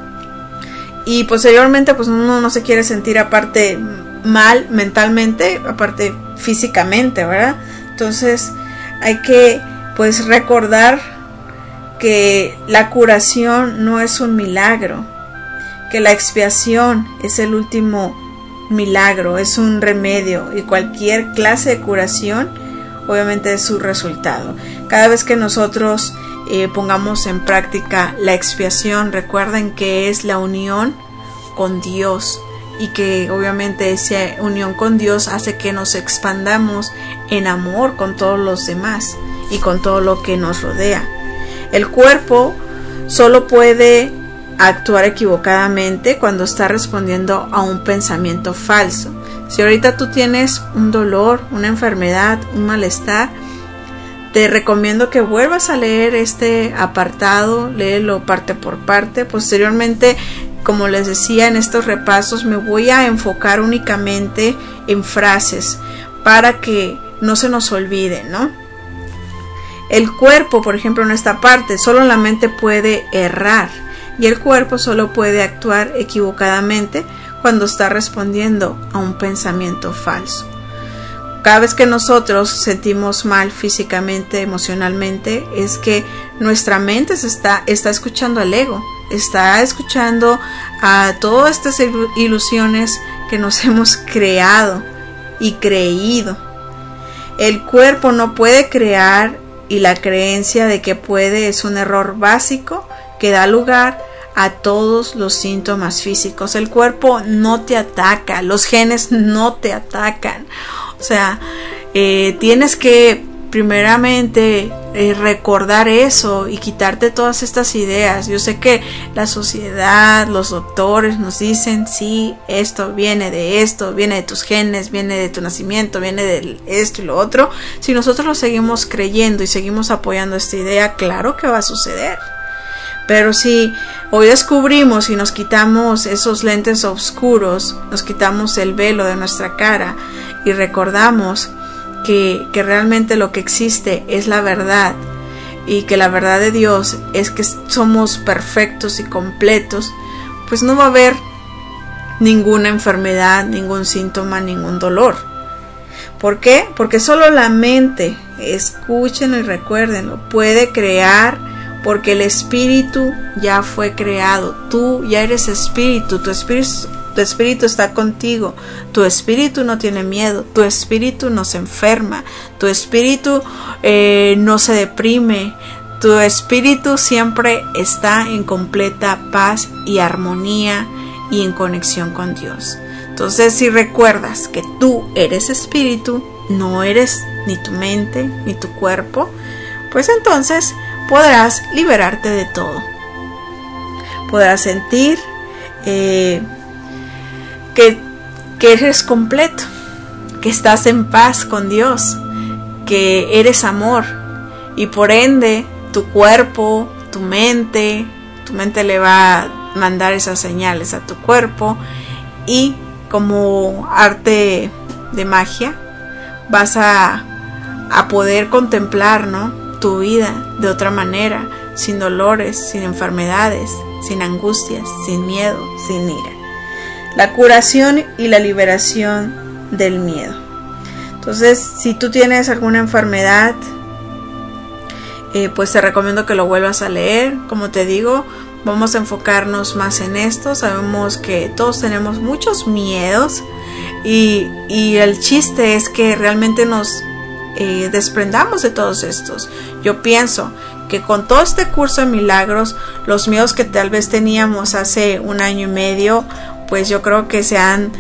Y posteriormente pues uno no se quiere sentir aparte mal mentalmente, aparte físicamente, ¿verdad? Entonces hay que pues recordar que la curación no es un milagro, que la expiación es el último milagro, es un remedio, y cualquier clase de curación obviamente es su resultado. Cada vez que nosotros pongamos en práctica la expiación, recuerden que es la unión con Dios, y que obviamente esa unión con Dios hace que nos expandamos en amor con todos los demás y con todo lo que nos rodea. El cuerpo solo puede actuar equivocadamente cuando está respondiendo a un pensamiento falso. Si ahorita tú tienes un dolor, una enfermedad, un malestar, te recomiendo que vuelvas a leer este apartado, léelo parte por parte. Posteriormente, como les decía, en estos repasos me voy a enfocar únicamente en frases para que no se nos olvide, ¿no? El cuerpo, por ejemplo, en esta parte, solo la mente puede errar, y el cuerpo solo puede actuar equivocadamente cuando está respondiendo a un pensamiento falso. Cada vez que nosotros sentimos mal físicamente, emocionalmente, es que nuestra mente está escuchando al ego, está escuchando a todas estas ilusiones que nos hemos creado y creído. El cuerpo no puede crear, y la creencia de que puede es un error básico que da lugar a todos los síntomas físicos. El cuerpo no te ataca, los genes no te atacan. O sea, tienes que primeramente recordar eso y quitarte todas estas ideas. Yo sé que la sociedad, los doctores nos dicen, sí, esto viene de tus genes, viene de tu nacimiento, viene de esto y lo otro. Si nosotros lo seguimos creyendo y seguimos apoyando esta idea, claro que va a suceder. Pero si hoy descubrimos y nos quitamos esos lentes oscuros, nos quitamos el velo de nuestra cara y recordamos que realmente lo que existe es la verdad, y que la verdad de Dios es que somos perfectos y completos, pues no va a haber ninguna enfermedad, ningún síntoma, ningún dolor. ¿Por qué? Porque solo la mente, escúchenlo y recuérdenlo, puede crear, porque el espíritu ya fue creado. Tú ya eres espíritu, tu espíritu está contigo, tu espíritu no tiene miedo, tu espíritu no se enferma, tu espíritu no se deprime, tu espíritu siempre está en completa paz y armonía y en conexión con Dios. Entonces, si recuerdas que tú eres espíritu, no eres ni tu mente ni tu cuerpo, pues entonces podrás liberarte de todo. Podrás sentir que eres completo, que estás en paz con Dios, que eres amor, y por ende tu cuerpo, tu mente le va a mandar esas señales a tu cuerpo, y como arte de magia vas a poder contemplar, ¿no?, tu vida de otra manera, sin dolores, sin enfermedades, sin angustias, sin miedo, sin ira. La curación y la liberación del miedo. Entonces, si tú tienes alguna enfermedad, pues te recomiendo que lo vuelvas a leer. Como te digo, vamos a enfocarnos más en esto. Sabemos que todos tenemos muchos miedos, y el chiste es que realmente nos desprendamos de todos estos. Yo pienso que con todo este curso de milagros, los miedos que tal vez teníamos hace 1 año y medio, pues yo creo que se han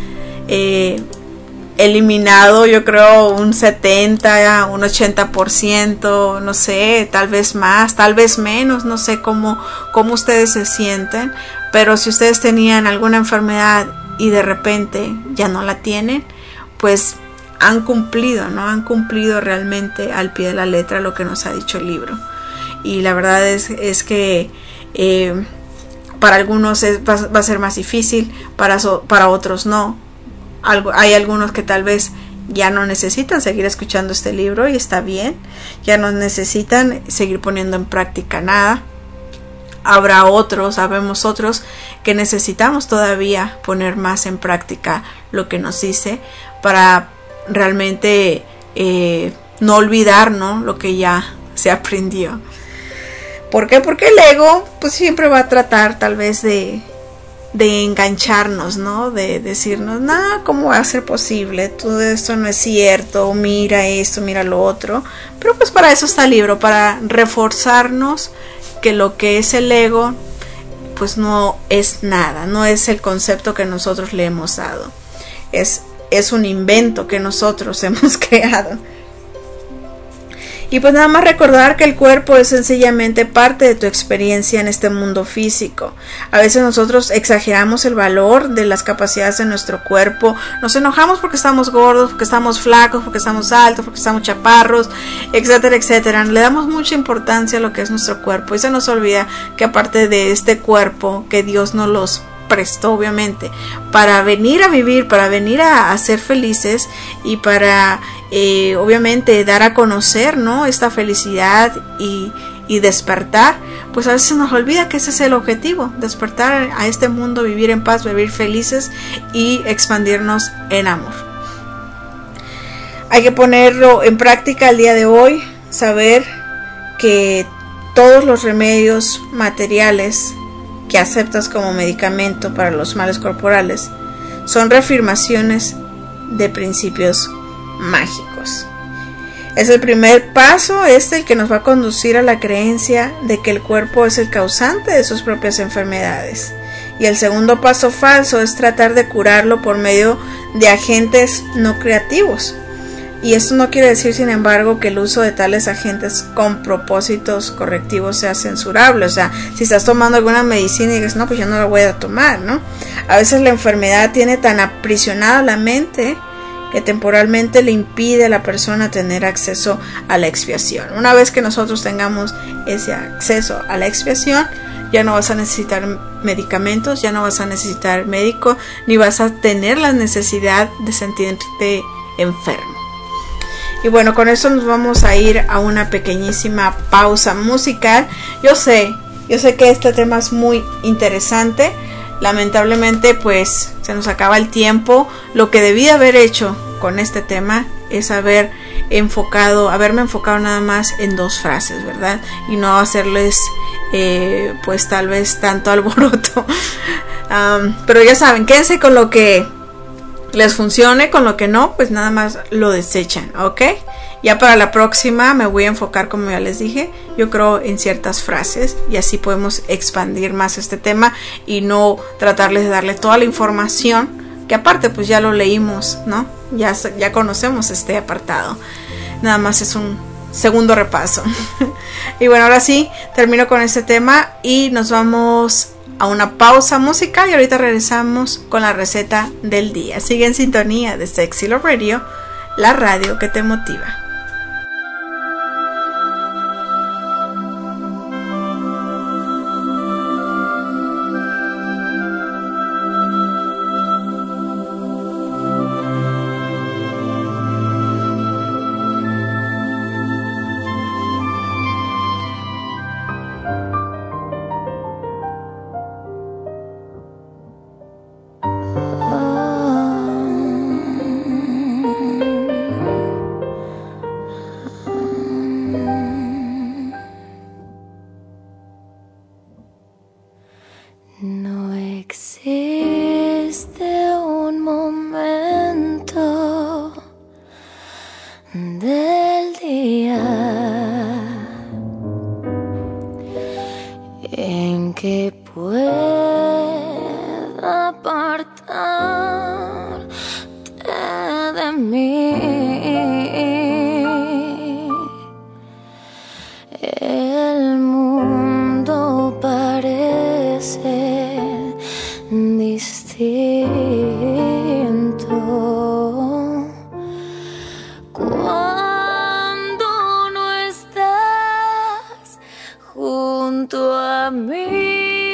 eliminado, yo creo un 70, un 80%, no sé, tal vez más, tal vez menos, no sé cómo ustedes se sienten, pero si ustedes tenían alguna enfermedad y de repente ya no la tienen, pues han cumplido, ¿no? Han cumplido realmente al pie de la letra lo que nos ha dicho el libro. Y la verdad es que para algunos va a ser más difícil, para otros no. Hay algunos que tal vez ya no necesitan seguir escuchando este libro, y está bien, ya no necesitan seguir poniendo en práctica nada. Habrá otros, sabemos otros, que necesitamos todavía poner más en práctica lo que nos dice, para realmente no olvidar, ¿no?, lo que ya se aprendió. ¿Por qué? Porque el ego pues siempre va a tratar tal vez de engancharnos, ¿no? De decirnos, no, ¿cómo va a ser posible? Todo esto no es cierto, mira esto, mira lo otro. Pero pues para eso está el libro, para reforzarnos que lo que es el ego pues no es nada, no es el concepto que nosotros le hemos dado. Es un invento que nosotros hemos creado. Y pues nada más recordar que el cuerpo es sencillamente parte de tu experiencia en este mundo físico. A veces nosotros exageramos el valor de las capacidades de nuestro cuerpo. Nos enojamos porque estamos gordos, porque estamos flacos, porque estamos altos, porque estamos chaparros, etcétera, etcétera. Le damos mucha importancia a lo que es nuestro cuerpo, y se nos olvida que aparte de este cuerpo que Dios nos los prestó, obviamente, para venir a vivir, para venir a ser felices, y para obviamente dar a conocer, ¿no?, esta felicidad y despertar, pues a veces nos olvida que ese es el objetivo, despertar a este mundo, vivir en paz, vivir felices y expandirnos en amor. Hay que ponerlo en práctica el día de hoy, saber que todos los remedios materiales que aceptas como medicamento para los males corporales son reafirmaciones de principios mágicos. Es el primer paso, el que nos va a conducir a la creencia de que el cuerpo es el causante de sus propias enfermedades. Y el segundo paso falso es tratar de curarlo por medio de agentes no creativos. Y esto no quiere decir, sin embargo, que el uso de tales agentes con propósitos correctivos sea censurable. O sea, si estás tomando alguna medicina y dices, no, pues yo no la voy a tomar, ¿no? A veces la enfermedad tiene tan aprisionada la mente que temporalmente le impide a la persona tener acceso a la expiación. Una vez que nosotros tengamos ese acceso a la expiación, ya no vas a necesitar medicamentos, ya no vas a necesitar médico, ni vas a tener la necesidad de sentirte enfermo. Y bueno, con eso nos vamos a ir a una pequeñísima pausa musical. Yo sé que este tema es muy interesante. Lamentablemente pues se nos acaba el tiempo. Lo que debí haber hecho con este tema es haberme enfocado nada más en 2 frases, ¿verdad? Y no hacerles pues tal vez tanto alboroto. Pero ya saben, quédense con lo que les funcione, con lo que no, pues nada más lo desechan, ¿ok? Ya para la próxima me voy a enfocar, como ya les dije, yo creo en ciertas frases, y así podemos expandir más este tema y no tratarles de darle toda la información, que aparte pues ya lo leímos, ¿no? Ya conocemos este apartado, nada más es un segundo repaso. Y bueno, ahora sí, termino con este tema y nos vamos a una pausa musical y ahorita regresamos con la receta del día. Sigue en sintonía de Sexy Love Radio, la radio que te motiva. No existe un momento del día en que pueda apartarte de mí. El mundo parece distinto cuando no estás junto a mí.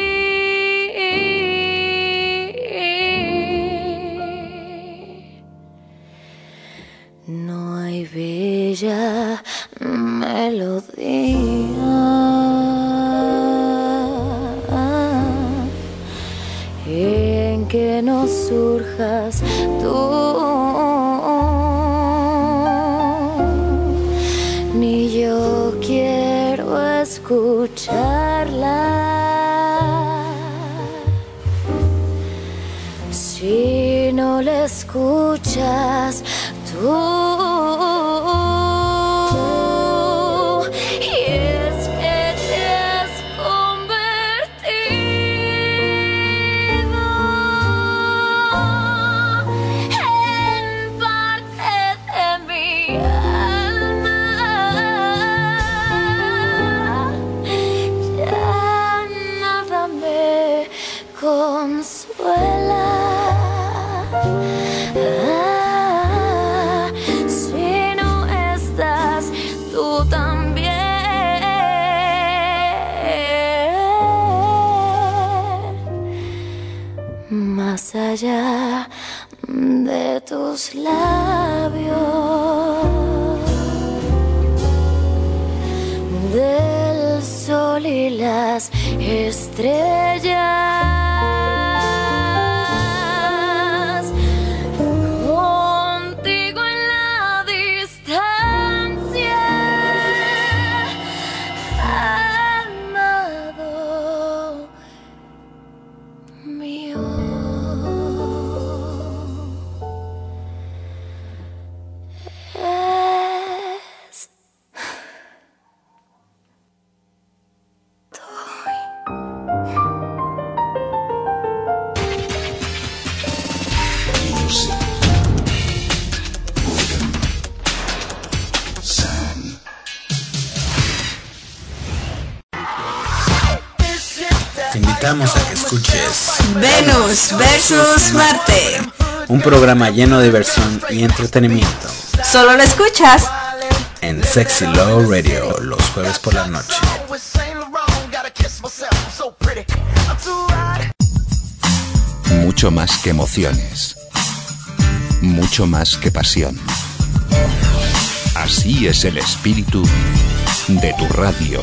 No hay bella melodía en que no surjas tú, ni yo quiero escucharla. Si no la escuchas tú. Y es que te has convertido en parte de mi alma. Ya nada me consuela. Si no estás tú también, más allá de tus labios, del sol y las estrellas. Contigo en la distancia, amado mío. Te invitamos a que escuches Venus versus Marte. un programa lleno de diversión y entretenimiento Solo lo escuchas en Sexy Love Radio los jueves por la noche. Mucho más que emociones. Mucho más que pasión. Así es el espíritu de tu radio.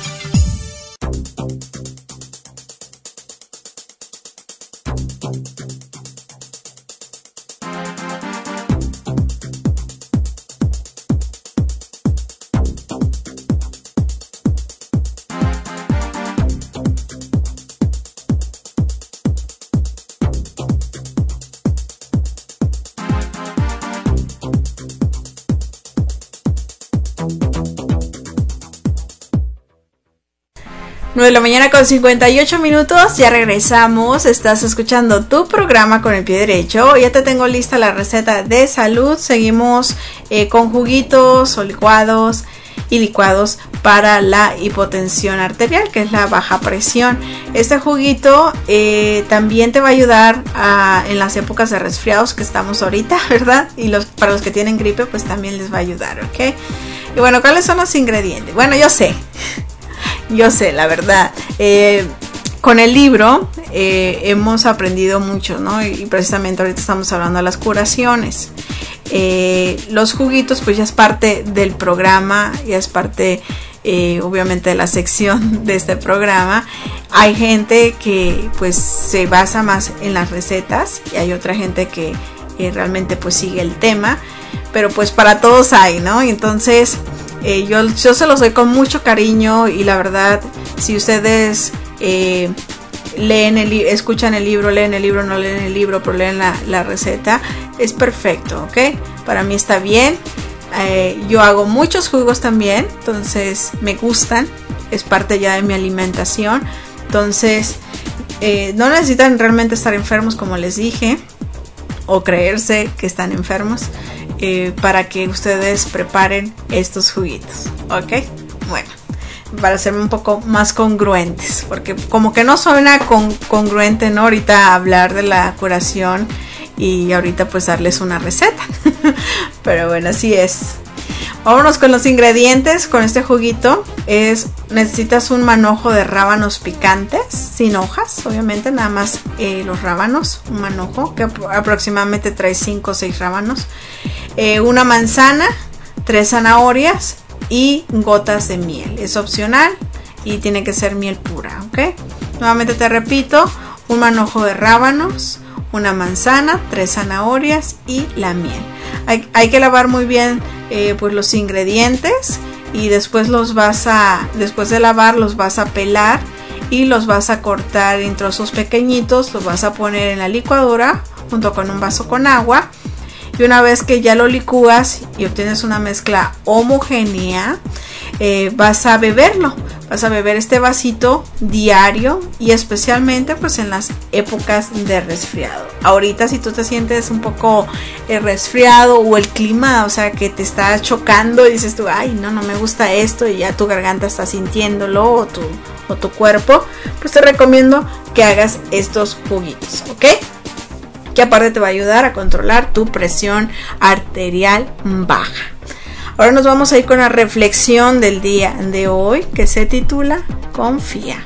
de la mañana con 58 minutos, ya regresamos. Estás escuchando tu programa Con el Pie Derecho. Ya te tengo lista la receta de salud. Seguimos con juguitos o licuados. y licuados para la hipotensión arterial, que es la baja presión. Este juguito también te va a ayudar en las épocas de resfriados que estamos ahorita, ¿verdad? Y para los que tienen gripe, pues también les va a ayudar, ¿ok? Y bueno, ¿cuáles son los ingredientes? Bueno, yo sé, la verdad. Con el libro hemos aprendido mucho, ¿no? Y precisamente ahorita estamos hablando de las curaciones. Los juguitos pues ya es parte del programa, ya es parte obviamente de la sección de este programa. Hay gente que pues se basa más en las recetas y hay otra gente que realmente pues sigue el tema, pero pues para todos hay, ¿no? Y entonces yo se los doy con mucho cariño y la verdad, si ustedes escuchan el libro, leen el libro, no leen el libro, pero leen la receta, es perfecto, ¿ok? Para mí está bien. Yo hago muchos jugos también, entonces me gustan, es parte ya de mi alimentación. Entonces no necesitan realmente estar enfermos, como les dije, o creerse que están enfermos para que ustedes preparen estos juguitos, ¿ok? Bueno, para ser un poco más congruentes, porque como que no suena congruente, ¿no? Ahorita hablar de la curación y ahorita pues darles una receta. Pero bueno, así es. Vámonos con los ingredientes. Con este juguito necesitas un manojo de rábanos picantes, sin hojas, obviamente, nada más los rábanos, un manojo que aproximadamente trae 5 o 6 rábanos, una manzana, 3 zanahorias y gotas de miel. Es opcional y tiene que ser miel pura, ¿ok? Nuevamente te repito, un manojo de rábanos, una manzana, 3 zanahorias y la miel. Hay que lavar muy bien pues los ingredientes y después después de lavar los vas a pelar y los vas a cortar en trozos pequeñitos, los vas a poner en la licuadora junto con un vaso con agua. Y una vez que ya lo licúas y obtienes una mezcla homogénea, vas a beberlo. Vas a beber este vasito diario y especialmente pues en las épocas de resfriado. Ahorita si tú te sientes un poco resfriado o el clima, o sea, que te está chocando y dices tú, ay, no me gusta esto, y ya tu garganta está sintiéndolo o tu cuerpo, pues te recomiendo que hagas estos juguitos, ¿ok? Que aparte te va a ayudar a controlar tu presión arterial baja. Ahora nos vamos a ir con la reflexión del día de hoy, que se titula Confía.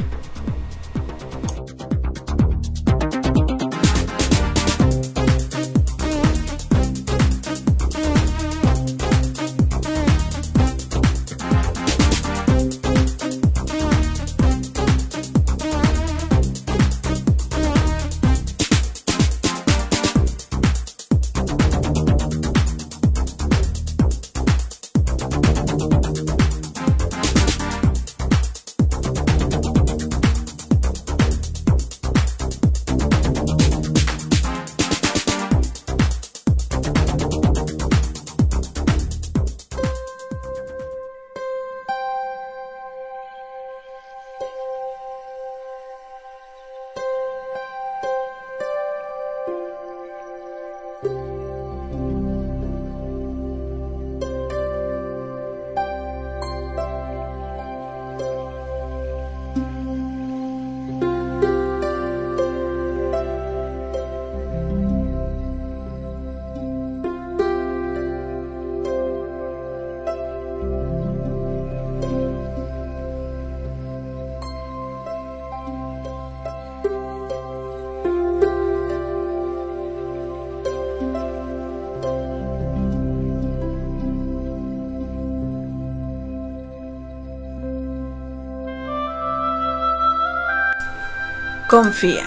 Confía.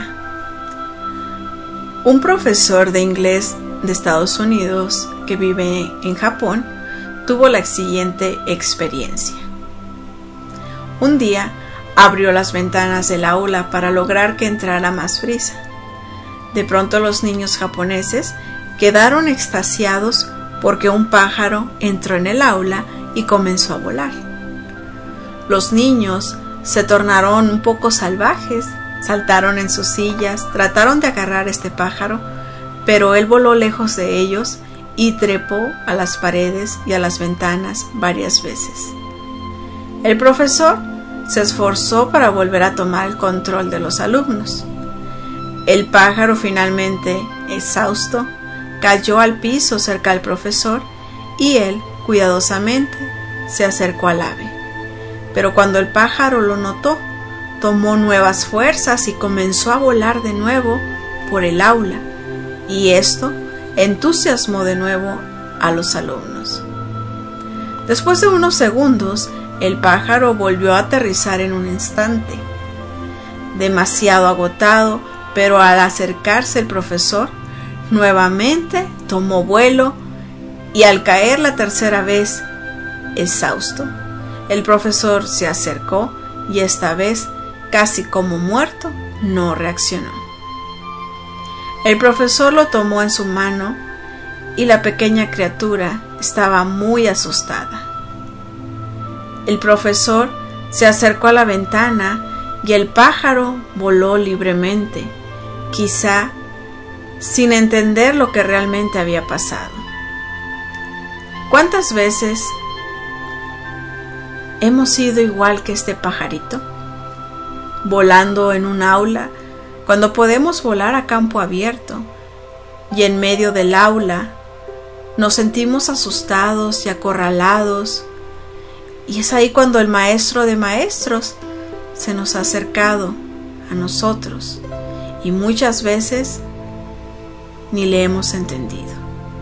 Un profesor de inglés de Estados Unidos que vive en Japón tuvo la siguiente experiencia. Un día abrió las ventanas del aula para lograr que entrara más brisa. De pronto los niños japoneses quedaron extasiados porque un pájaro entró en el aula y comenzó a volar. Los niños se tornaron un poco salvajes. Saltaron en sus sillas, trataron de agarrar este pájaro, pero él voló lejos de ellos y trepó a las paredes y a las ventanas varias veces. El profesor se esforzó para volver a tomar el control de los alumnos. El pájaro, finalmente exhausto, cayó al piso cerca del profesor y él, cuidadosamente, se acercó al ave. Pero cuando el pájaro lo notó, tomó nuevas fuerzas y comenzó a volar de nuevo por el aula, y esto entusiasmó de nuevo a los alumnos. Después de unos segundos, el pájaro volvió a aterrizar en un instante. Demasiado agotado, pero al acercarse el profesor, nuevamente tomó vuelo y al caer la tercera vez, exhausto, el profesor se acercó y esta vez, casi como muerto, no reaccionó. El profesor lo tomó en su mano y la pequeña criatura estaba muy asustada. El profesor se acercó a la ventana y el pájaro voló libremente, quizá sin entender lo que realmente había pasado. ¿Cuántas veces hemos sido igual que este pajarito? Volando en un aula, cuando podemos volar a campo abierto, y en medio del aula nos sentimos asustados y acorralados, y es ahí cuando el maestro de maestros se nos ha acercado a nosotros, y muchas veces ni le hemos entendido.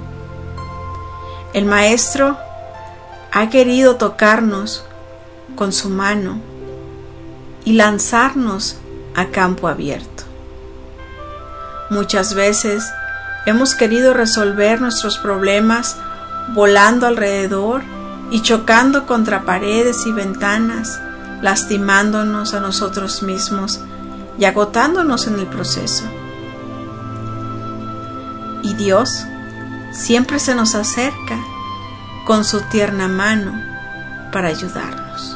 El maestro ha querido tocarnos con su mano y lanzarnos a campo abierto. Muchas veces hemos querido resolver nuestros problemas volando alrededor y chocando contra paredes y ventanas, lastimándonos a nosotros mismos y agotándonos en el proceso. Y Dios siempre se nos acerca con su tierna mano para ayudarnos.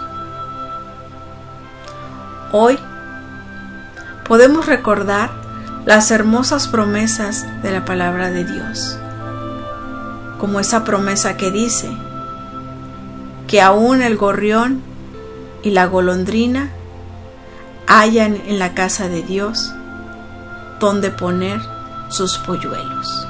Hoy podemos recordar las hermosas promesas de la palabra de Dios, como esa promesa que dice que aún el gorrión y la golondrina hallan en la casa de Dios donde poner sus polluelos.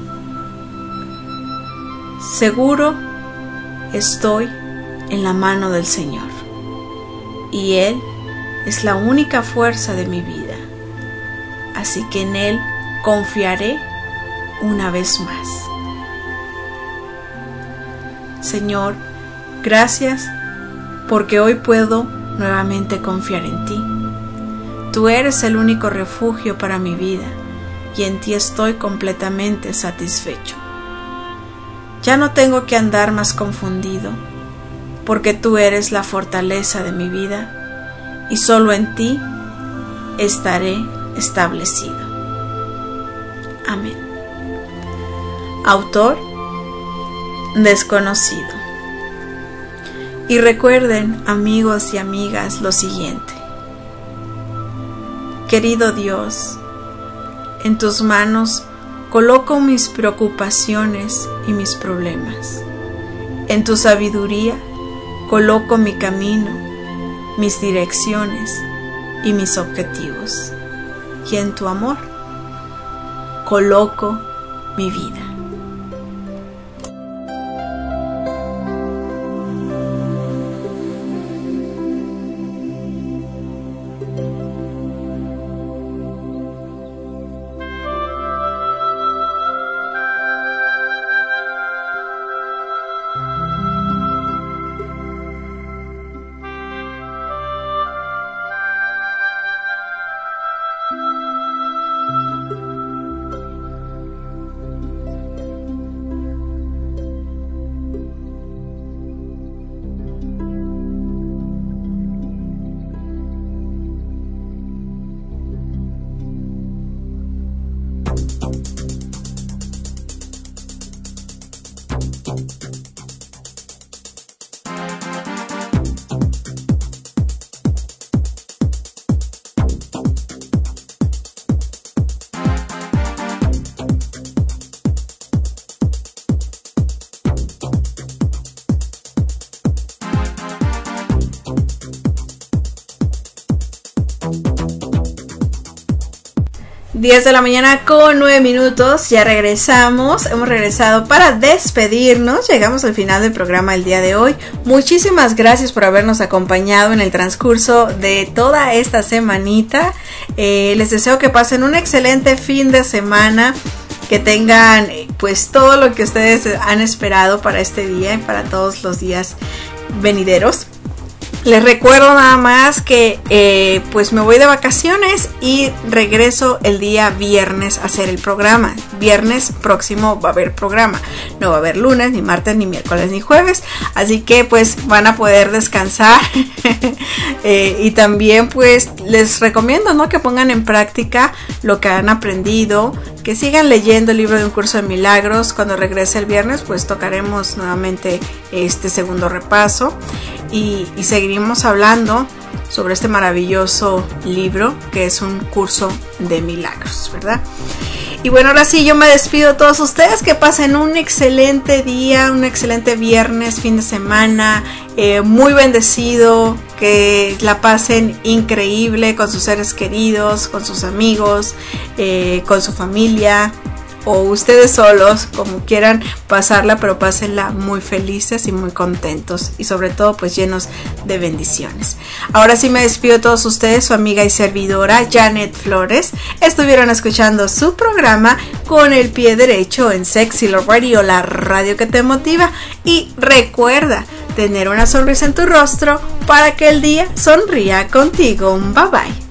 Seguro estoy en la mano del Señor, y Él es la única fuerza de mi vida, así que en Él confiaré una vez más. Señor, gracias porque hoy puedo nuevamente confiar en ti. Tú eres el único refugio para mi vida y en ti estoy completamente satisfecho. Ya no tengo que andar más confundido, porque tú eres la fortaleza de mi vida y solo en ti estaré establecido. Amén. Autor desconocido. Y recuerden, amigos y amigas, lo siguiente. Querido Dios, en tus manos coloco mis preocupaciones y mis problemas. En tu sabiduría coloco mi camino, mis direcciones y mis objetivos. Y en tu amor coloco mi vida. 10 de la mañana con 9 minutos, ya regresamos, hemos regresado para despedirnos, llegamos al final del programa el día de hoy. Muchísimas gracias por habernos acompañado en el transcurso de toda esta semanita. Les deseo que pasen un excelente fin de semana, que tengan pues todo lo que ustedes han esperado para este día y para todos los días venideros. Les recuerdo nada más que pues me voy de vacaciones y regreso el día viernes a hacer el programa. Viernes próximo va a haber programa. No va a haber lunes, ni martes, ni miércoles, ni jueves. Así que pues van a poder descansar. Y también pues les recomiendo, ¿no?, que pongan en práctica lo que han aprendido. Que sigan leyendo el libro de Un Curso de Milagros. Cuando regrese el viernes pues tocaremos nuevamente este segundo repaso. Y seguiremos hablando sobre este maravilloso libro que es Un Curso de Milagros, ¿verdad? Y bueno, ahora sí yo me despido de todos ustedes, que pasen un excelente día, un excelente viernes, fin de semana, muy bendecido, que la pasen increíble con sus seres queridos, con sus amigos, con su familia, o ustedes solos, como quieran pasarla, pero pásenla muy felices y muy contentos, y sobre todo pues llenos de bendiciones. Ahora sí me despido de todos ustedes, su amiga y servidora Janet Flores. Estuvieron escuchando su programa Con el Pie Derecho en Sexy Love Radio, la radio que te motiva. Y recuerda tener una sonrisa en tu rostro para que el día sonría contigo. Bye bye.